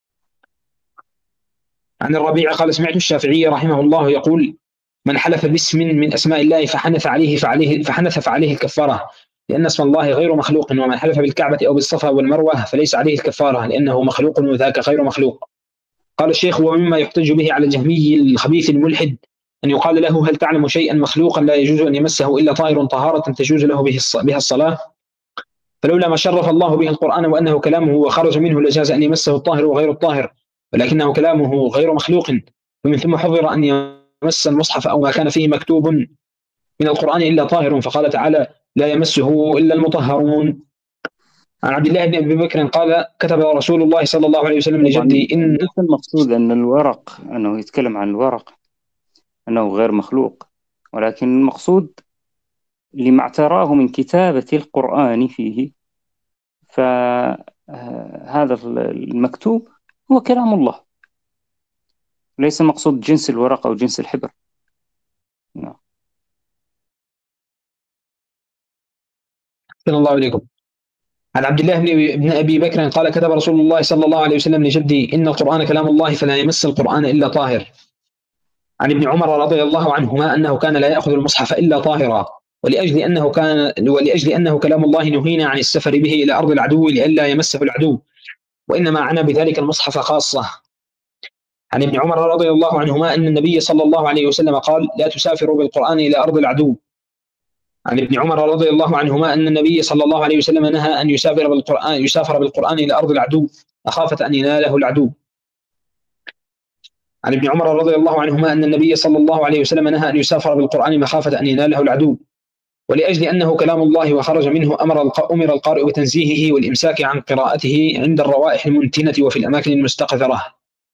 عن الربيع قال سمعت الشافعي رحمه الله يقول من حلف باسم من أسماء الله فحنث عليه فعليه فحنث فعليه الكفارة لأن اسم الله غير مخلوق، ومن حلف بالكعبة أو بالصفا والمروة فليس عليه الكفارة لأنه مخلوق وذاك غير مخلوق. قال الشيخ ومما يحتج به على الجهمي الخبيث الملحد أن يقال له هل تعلم شيئا مخلوقا لا يجوز أن يمسه إلا طاهر طهارة تجوز له بها الصلاة؟ فلولا ما شرف الله به القرآن وأنه كلامه وخرج منه لجاز أن يمسه الطاهر وغير الطاهر، ولكنه كلامه غير مخلوق، ومن ثم حضر أن يمس المصحف أو ما كان فيه مكتوب من القرآن إلا طاهر، فقال تعالى لا يمسه إلا المطهرون. عن عبد الله بن أبي بكر قال كتب رسول الله صلى الله عليه وسلم لجدي إن ليس المقصود أن الورق، أنه يتكلم عن الورق أنه غير مخلوق، ولكن المقصود لما اعتراه من كتابة القرآن فيه، فهذا المكتوب هو كلام الله، ليس المقصود جنس الورق أو جنس الحبر. نعم. صلى الله عليكم. عن عبد الله بن أبي بكر قال كتب رسول الله صلى الله عليه وسلم لجدي إن القرآن كلام الله فلا يمس القرآن إلا طاهر. عن ابن عمر رضي الله عنهما أنه كان لا يأخذ المصحف إلا طاهرا، ولأجل أنه كان ولأجل أنه كلام الله نهينا عن السفر به إلى أرض العدو لئلا يمسه العدو، وإنما عنا بذلك المصحف خاصة. عن ابن عمر رضي الله عنهما أن النبي صلى الله عليه وسلم قال لا تسافروا بالقرآن إلى أرض العدو. عن ابن عمر رضي الله عنهما أن النبي صلى الله عليه وسلم نهى أن يسافر بالقرآن يسافر بالقرآن إلى أرض العدو مخافة أن يناله العدو. عن ابن عمر رضي الله عنهما أن النبي صلى الله عليه وسلم نهى أن يسافر بالقرآن مخافة أن يناله العدو، ولأجل أنه كلام الله وخرج منه أمر أمر القارئ بتنزيهه والإمساك عن قراءته عند الروائح المنتنة وفي الأماكن المستقذرة.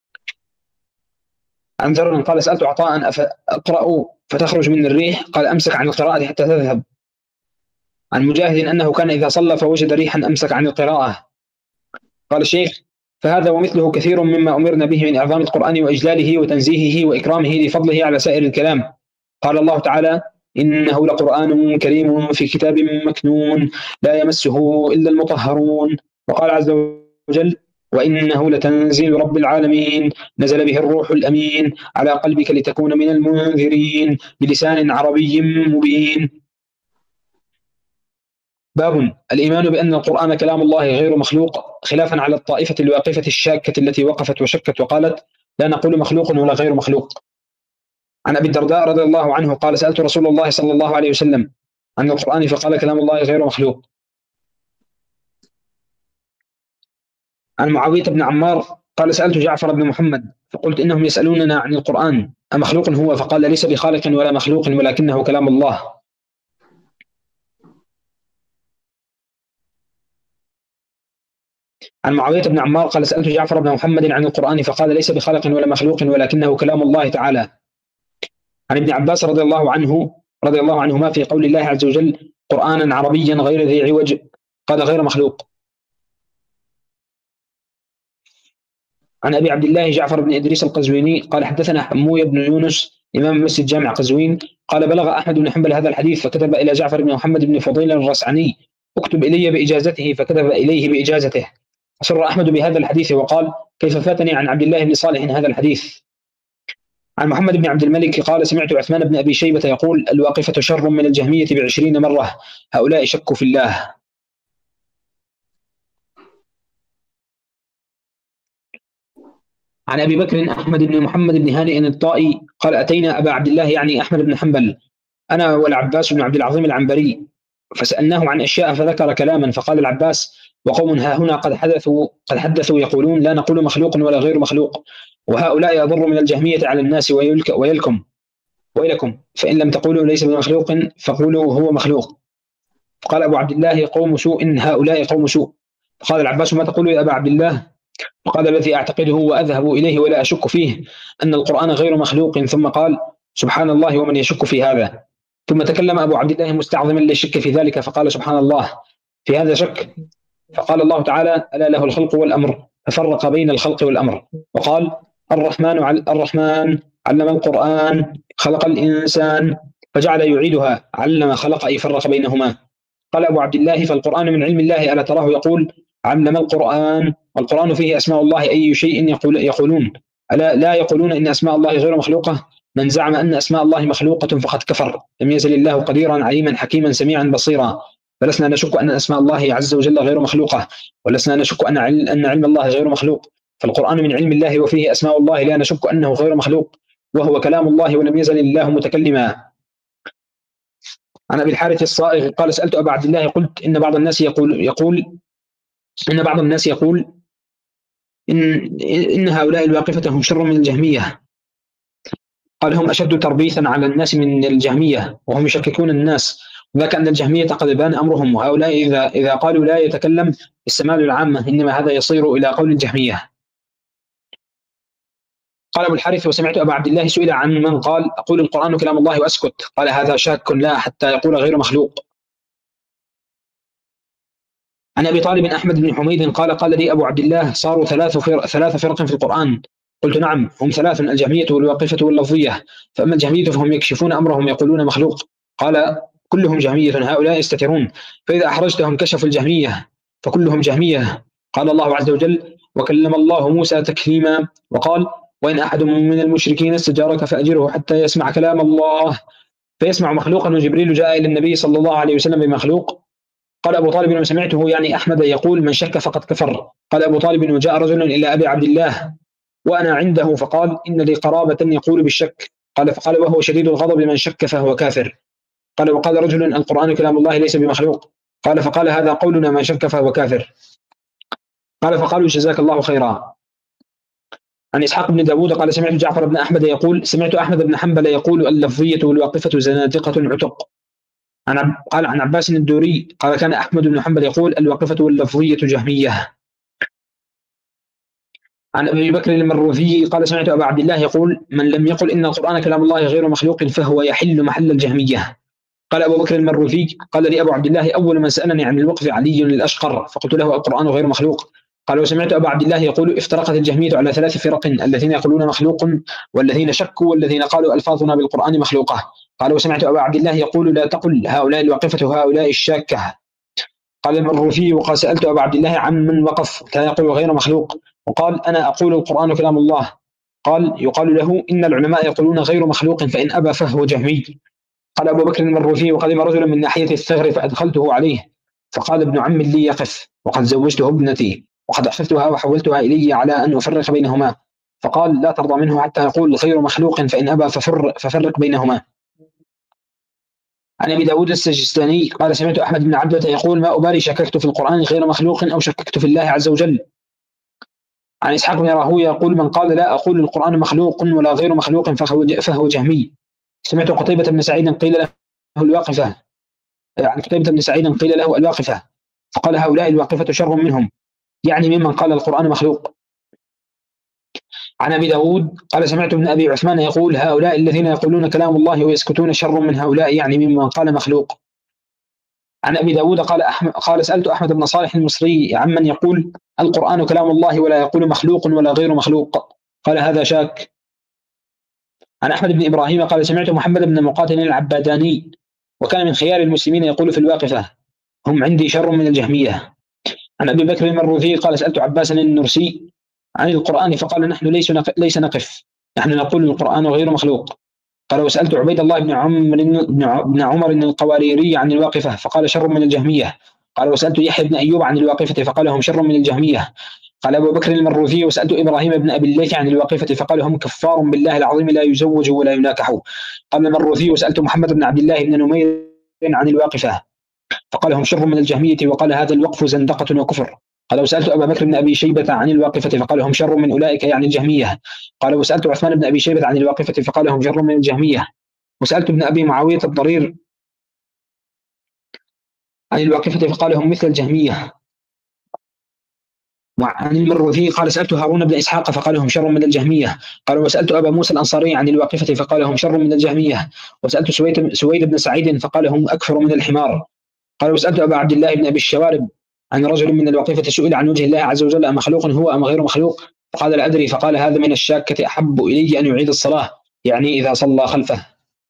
عن ذر قال سألت عطاء أقرأ فتخرج من الريح؟ قال أمسك عن القراءة حتى تذهب. عن مجاهد أنه كان إذا صلى فوجد ريحا أمسك عن القراءة. قال الشيخ فهذا ومثله كثير مما أمرنا به من إعظام القرآن وإجلاله وتنزيهه وإكرامه لفضله على سائر الكلام. قال الله تعالى إنه لقرآن كريم في كتاب مكنون لا يمسه إلا المطهرون. وقال عز وجل وإنه لتنزيل رب العالمين نزل به الروح الأمين على قلبك لتكون من المنذرين بلسان عربي مبين. باب الإيمان بأن القرآن كلام الله غير مخلوق، خلافا على الطائفة الواقفة الشاكة التي وقفت وشكت وقالت لا نقول مخلوق ولا غير مخلوق. عن أبي الدرداء رضي الله عنه قال سألت رسول الله صلى الله عليه وسلم عن القرآن فقال كلام الله غير مخلوق. عن معاوية بن عمار قال سألت جعفر بن محمد فقلت إنهم يسألوننا عن القرآن أمخلوق هو؟ فقال ليس بخالق ولا مخلوق ولكنه كلام الله. عن معاوية بن عمار قال سألت جعفر بن محمد عن القرآن فقال ليس بخالق ولا مخلوق ولكنه كلام الله تعالى. عن ابن عباس رضي الله عنه رضي الله عنهما في قول الله عز وجل قرآنا عربيا غير ذي عوج قال غير مخلوق. عن أبي عبد الله جعفر بن إدريس القزويني قال حدثنا حموي بن يونس إمام مسجد جامع قزوين قال بلغ أحمد بن حنبل هذا الحديث فكتب إلى جعفر بن محمد بن فضيل الرسعني اكتب إلي بإجازته فكتب إليه بإجازته. أسر أحمد بهذا الحديث وقال كيف فاتني عن عبد الله بن صالح هذا الحديث. عن محمد بن عبد الملك قال سمعت عثمان بن أبي شيبة يقول الواقفة شر من الجهمية بعشرين مرة هؤلاء شكوا في الله. عن أبي بكر أحمد بن محمد بن هانئ الطائي قال أتينا أبا عبد الله يعني أحمد بن حنبل أنا والعباس بن عبد العظيم العنبري فسألناه عن أشياء فذكر كلاما فقال العباس وقوم ها هنا قد حدثوا قد حدثوا يقولون لا نقول مخلوق ولا غير مخلوق وهؤلاء يضر من الجهمية على الناس ويلكم ويلكم فإن لم تقولوا ليس بمخلوق فقولوا هو مخلوق. فقال أبو عبد الله قوم سوء هؤلاء قوم سوء. فقال العباس ما تقول يا أبا عبد الله؟ فقال الذي أعتقده وأذهب إليه ولا أشك فيه أن القرآن غير مخلوق ثم قال سبحان الله ومن يشك في هذا. ثم تكلم أبو عبد الله مستعظما للشك في ذلك فقال سبحان الله في هذا شك. فقال الله تعالى ألا له الخلق والأمر ففرق بين الخلق والأمر وقال الرحمن على الرحمن علم القرآن خلق الإنسان فجعل يعيدها علم خلق أي فرق بينهما. قال أبو عبد الله فالقرآن من علم الله ألا تراه يقول علم القرآن والقرآن فيه أسماء الله أي شيء يقول يقولون ألا لا يقولون إن أسماء الله غير مخلوقة من زعم أن أسماء الله مخلوقة فقد كفر لم يزل الله قديرا عليما حكيما سميعا بصيرا. فلسنا نشك أن أسماء الله عز وجل غير مخلوقة ولسنا نشك أن أن علم الله غير مخلوق فالقرآن من علم الله وفيه أسماء الله لا نشك أنه غير مخلوق وهو كلام الله ولم يزل الله متكلما. عن أبي الحارث الصائغ قال سألت أبا عبد الله قلت إن بعض الناس يقول يقول إن بعض الناس يقول إن إن هؤلاء الواقفة هم شر من الجهمية. قال هم أشد تربيثا على الناس من الجهمية وهم يشككون الناس ذاك أن الجهمية قد بان أمرهم، وهؤلاء إذا إذا قالوا لا يتكلم استمال العامة، إنما هذا يصير إلى قول الجهمية. قال أبو الحارث: وسمعت أبا عبد الله سئل عن من قال أقول القرآن كلام الله وأسكت، قال هذا شاك لا حتى يقول غير مخلوق. عن أبي طالب أحمد بن حميد قال قال لي أبو عبد الله: صاروا ثلاث فرق ثلاث فرق في القرآن. قلت: نعم، هم ثلاث: الجهمية والواقفة واللفظية. فأما الجهمية فهم يكشفون أمرهم يقولون مخلوق. قال: كلهم جهمية، هؤلاء يستترون، فإذا أحرجتهم كشفوا الجهمية، فكلهم جهمية. قال الله عز وجل: وكلم الله موسى تكليما، وقال: وإن أحد من المشركين استجارك فأجره حتى يسمع كلام الله. فيسمع مخلوقا، وجبريل جاء إلى النبي صلى الله عليه وسلم بمخلوق. قال أبو طالب: وسمعته يعني أحمد يقول: من شك فقد كفر. قال أبو طالب: وجاء رجل إلى أبي عبد الله وأنا عنده فقال: إن لي قرابة يقول بالشك. قال فقال: وهو شديد الغضب: من شك فهو كافر. قال: وقال رجل: القرآن كلام الله ليس بمخلوق. قال فقال: هذا قولنا: من شك فهو كافر. قال فقالوا: جزاك الله خيرا. عن إسحاق بن داود قال: سمعت جعفر بن أحمد يقول: سمعت أحمد بن حنبل يقول: اللفظية والواقفة زنادقة عتق. عن قال عن عباس الدوري قال: كان أحمد بن حنبل يقول: الواقفة واللفظية جهمية. عن أبي بكر المروزي قال: سمعت أبا عبد الله يقول: من لم يقل إن القرآن كلام الله غير مخلوق فهو يحل محل الجهمية. قال أبو بكر المروزي: قال لي أبو عبد الله: أول من سألني عن الوقف علي الأشقر، فقلت له: القرآن غير مخلوق. قال: وسمعت أبا عبد الله يقول: افترقت الجهمية على ثلاث فرق: الذين يقولون مخلوق، والذين شكوا، والذين قالوا ألفاظنا بالقرآن مخلوقة. قال: وسمعت أبا عبد الله يقول: لا تقل هؤلاء الواقفة هؤلاء الشاكة. قال المروزي: وقال: سألت أبا عبد الله عن من وقف كان يقول غير مخلوق، وقال: أنا أقول القرآن كلام الله. قال: يقال له: إن العلماء يقولون غير مخلوق، فإن أبى فهو جهمي. قال أبو بكر المروزي: وقدم رجل من ناحية الثغر فأدخلته عليه، فقال: ابن عم لي يقف، وقد زوجته ابنتي، وقد أخذتها وحولتها إلي على أن أفرق بينهما. فقال: لا ترضى منه حتى يقول غير مخلوق، فإن أبى ففر ففرق بينهما. عن أبي داود السجستاني قال: سمعت أحمد بن عبدة يقول: ما أبالي شككت في القرآن غير مخلوق أو شككت في الله عز وجل. عن إسحاق بن راهويه يقول: من قال لا أقول القرآن مخلوق ولا غير مخلوق فهو جهمي. سمعت قتيبة بن سعيد قيل له الواقفة، عن قتيبة بن سعيد قيل له الواقفة، فقال: هؤلاء الواقفة شر منهم، يعني ممن قال القرآن مخلوق. عن أبي داود قال: سمعت ابن أبي عثمان يقول: هؤلاء الذين يقولون كلام الله ويسكتون شر من هؤلاء، يعني ممن قال مخلوق. عن أبي داود قال أحمد قال: سألت أحمد بن صالح المصري عمن يقول القرآن كلام الله ولا يقول مخلوق ولا غير مخلوق، قال: هذا شاك. عن أحمد بن إبراهيم قال: سمعت محمد بن مقاتل العباداني وكان من خيار المسلمين يقول في الواقفة: هم عندي شر من الجهمية. عن أبي بكر المروزي قال: سألت عباسا النرسي عن القرآن فقال: نحن ليس ليس نقف، نحن نقول القرآن غير مخلوق. قال: وسألت عبيد الله بن عمر بن عمر القواريري عن الواقفة فقال: شر من الجهمية. قال: وسألت يحيى بن أيوب عن الواقفة فقال: هم شر من الجهمية. قال أبو بكر المروزي: وسألت إبراهيم بن أبي الليث عن الواقفة فقال: هم كفار بالله العظيم لا يزوج ولا يناكح. قال المروزي: وسألت محمد بن عبد الله بن نمير عن الواقفة فقال: هم شر من الجهمية، وقال: هذا الوقف زندقة وكفر. قال: وسألت أبا بكر بن أبي شيبة عن الواقفة فقال: هم شر من أولئك، يعني الجهمية. قال: وسألت عثمان بن أبي شيبة عن الواقفة فقال: هم شر من الجهمية. وسألت ابن أبي معاوية الضرير عن الواقفة فقال: هم مثل الجهمية. وعن المروزي قال: سألت هارون بن إسحاق فقال: هم شر من الجهمية. قال: وسألت أبا موسى الأنصاري عن الواقفة فقال: هم شر من الجهمية. وسألت سويد, سويد بن سعيد فقال: هم أكثر من الحمار. قال: وسألت أبا عبد الله بن أبي الشوارب عن رجل من الواقفة سئل عن وجه الله عز وجل: أمخلوق هو أم غير مخلوق؟ فقال: لا أدري. فقال: هذا من الشاكة، أحب إلي أن يعيد الصلاة، يعني إذا صلى خلفه.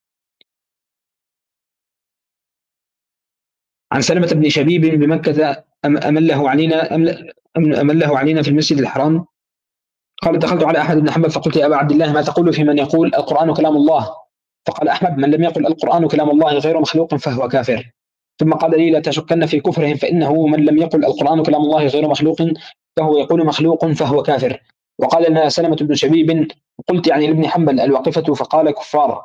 عن سلمة بن شبيب بمكة أمله علينا أمله علينا في المسجد الحرام قال: دخلت على أحمد بن حنبل فقلت: يا أبا عبد الله، ما تقول في من يقول القرآن كلام الله؟ فقال أحمد: من لم يقل القرآن كلام الله غير مخلوق فهو كافر. ثم قال لي: لا تشكن في كفرهم، فإنه من لم يقل القرآن كلام الله غير مخلوق فهو يقول مخلوق فهو كافر. وقال لنا سلمة بن شبيب: قلت يعني لابن حنبل الواقفة، فقال: كفار.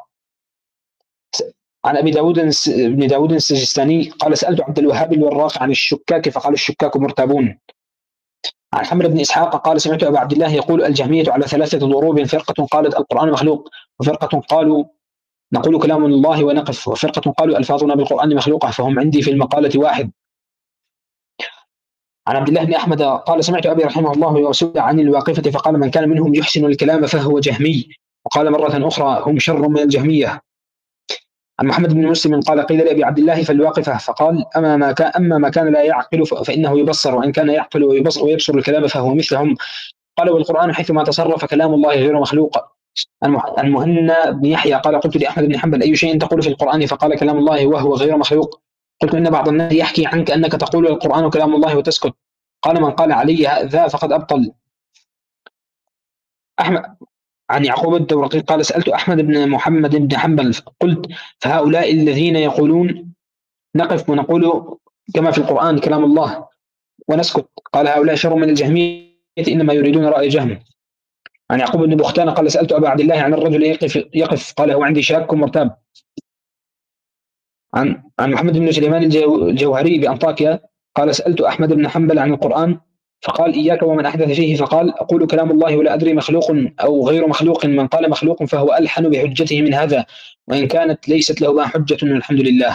عن أبي داود بن داود السجستاني قال: سألت عبد الوهاب الوراق عن الشكاك فقال: الشكاك مرتابون. عن حمد بن إسحاق قال: سمعت أبا عبد الله يقول: الجهمية على ثلاثة ضروب: فرقة قالت القرآن مخلوق، وفرقة قالوا نقول كلام الله ونقف. وفرقة قالوا ألفاظنا بالقرآن مخلوقة، فهم عندي في المقالة واحد. عن عبد الله بن أحمد قال سمعت أبي رحمه الله يسئل عن الواقفة فقال من كان منهم يحسن الكلام فهو جهمي. وقال مرة أخرى هم شر من الجهمية. عن محمد بن مسلم قال قيل لأبي عبد الله فالواقفة فقال أما ما كان, أما ما كان لا يعقل فإنه يبصر، وإن كان يعقل ويبصر, ويبصر الكلام فهو مثلهم. قال والقرآن حيثما تصرف كلام الله غير مخلوق. عن مهنا بن يحيى قال قلت لأحمد بن حنبل أي شيء تقول في القرآن؟ فقال كلام الله وهو غير مخلوق. قلت إن بعض الناس يحكي عنك أنك تقول القرآن كلام الله وتسكت. قال من قال علي هذا فقد أبطل. أحمد عن يعقوب الدورقي قال سألت أحمد بن محمد بن حنبل قلت فهؤلاء الذين يقولون نقف ونقول كما في القرآن كلام الله ونسكت، قال هؤلاء شر من الجهمية إنما يريدون رأي جهم. عن يعقوب بن بختان قال سألت أبا عبد الله عن الرجل يقف, يقف قال هو عندي شاك مرتاب. عن عن محمد بن سليمان الجوهري بأنطاكيا قال سألت أحمد بن حنبل عن القرآن فقال إياك ومن أحدث فيه، فقال أقول كلام الله ولا أدري مخلوق أو غير مخلوق، من قال مخلوق فهو ألحن بحجته من هذا، وإن كانت ليست له بها حجة والحمد لله.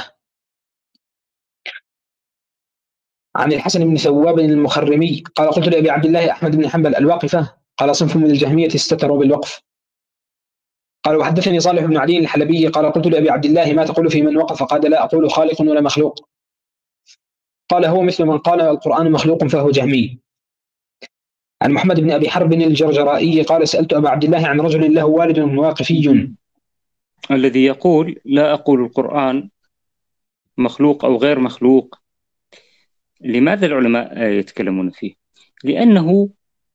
عن الحسن بن ثواب المخرمي قال قلت لأبي عبد الله أحمد بن حنبل الواقفة؟ قال صنف من الجهمية استتروا بالوقف. قال وحدثني صالح بن علي الحلبي قال قلت لأبي عبد الله ما تقول في من وقف؟ قال لا أقول خالق ولا مخلوق. قال هو مثل من قال القرآن مخلوق فهو جهمي. عن محمد بن أبي حرب الجرجرائي قال سألت أبا عبد الله عن رجل له والد واقفي الذي يقول لا أقول القرآن مخلوق أو غير مخلوق. لماذا العلماء يتكلمون فيه؟ لأنه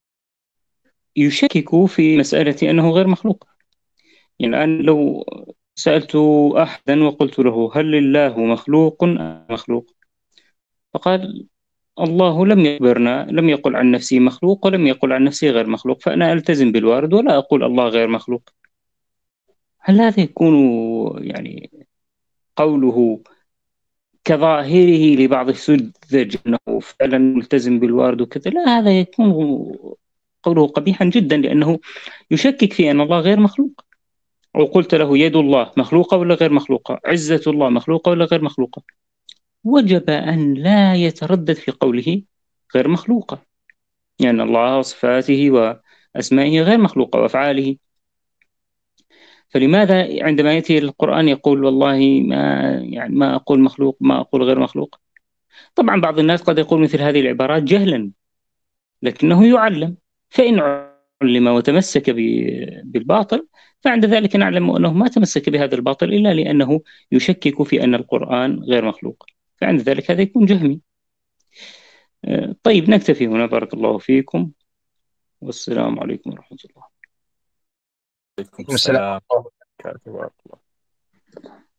يشكك في مسألة أنه غير مخلوق. يعني الآن لو سألت أحدا وقلت له هل الله مخلوق أم مخلوق؟ فقال الله لم يخبرنا، لم يقل عن نفسه مخلوق ولم يقل عن نفسه غير مخلوق، فأنا ألتزم بالوارد ولا أقول الله غير مخلوق. هل هذا يكون يعني قوله كظاهره لبعض السذج أنه فعلا ملتزم بالوارد وكذا؟ لا، هذا يكون قوله قبيحا جدا، لأنه يشكك في أن الله غير مخلوق. وقلت له يد الله مخلوقة ولا غير مخلوقة؟ عزة الله مخلوقة ولا غير مخلوقة؟ وجب أن لا يتردد في قوله غير مخلوقة، يعني الله وصفاته وأسمائه غير مخلوقة وأفعاله. فلماذا عندما يأتي القرآن يقول والله ما يعني ما أقول مخلوق ما أقول غير مخلوق؟ طبعا بعض الناس قد يقول مثل هذه العبارات جهلا، لكنه يعلم، فإن علم وتمسك بالباطل فعند ذلك نعلم أنه ما تمسك بهذا الباطل إلا لأنه يشكك في أن القرآن غير مخلوق، فعند ذلك هذا يكون جهمي. طيب نكتفي هنا، بارك الله فيكم والسلام عليكم ورحمة الله. عليكم السلام ورحمة الله وبركاته.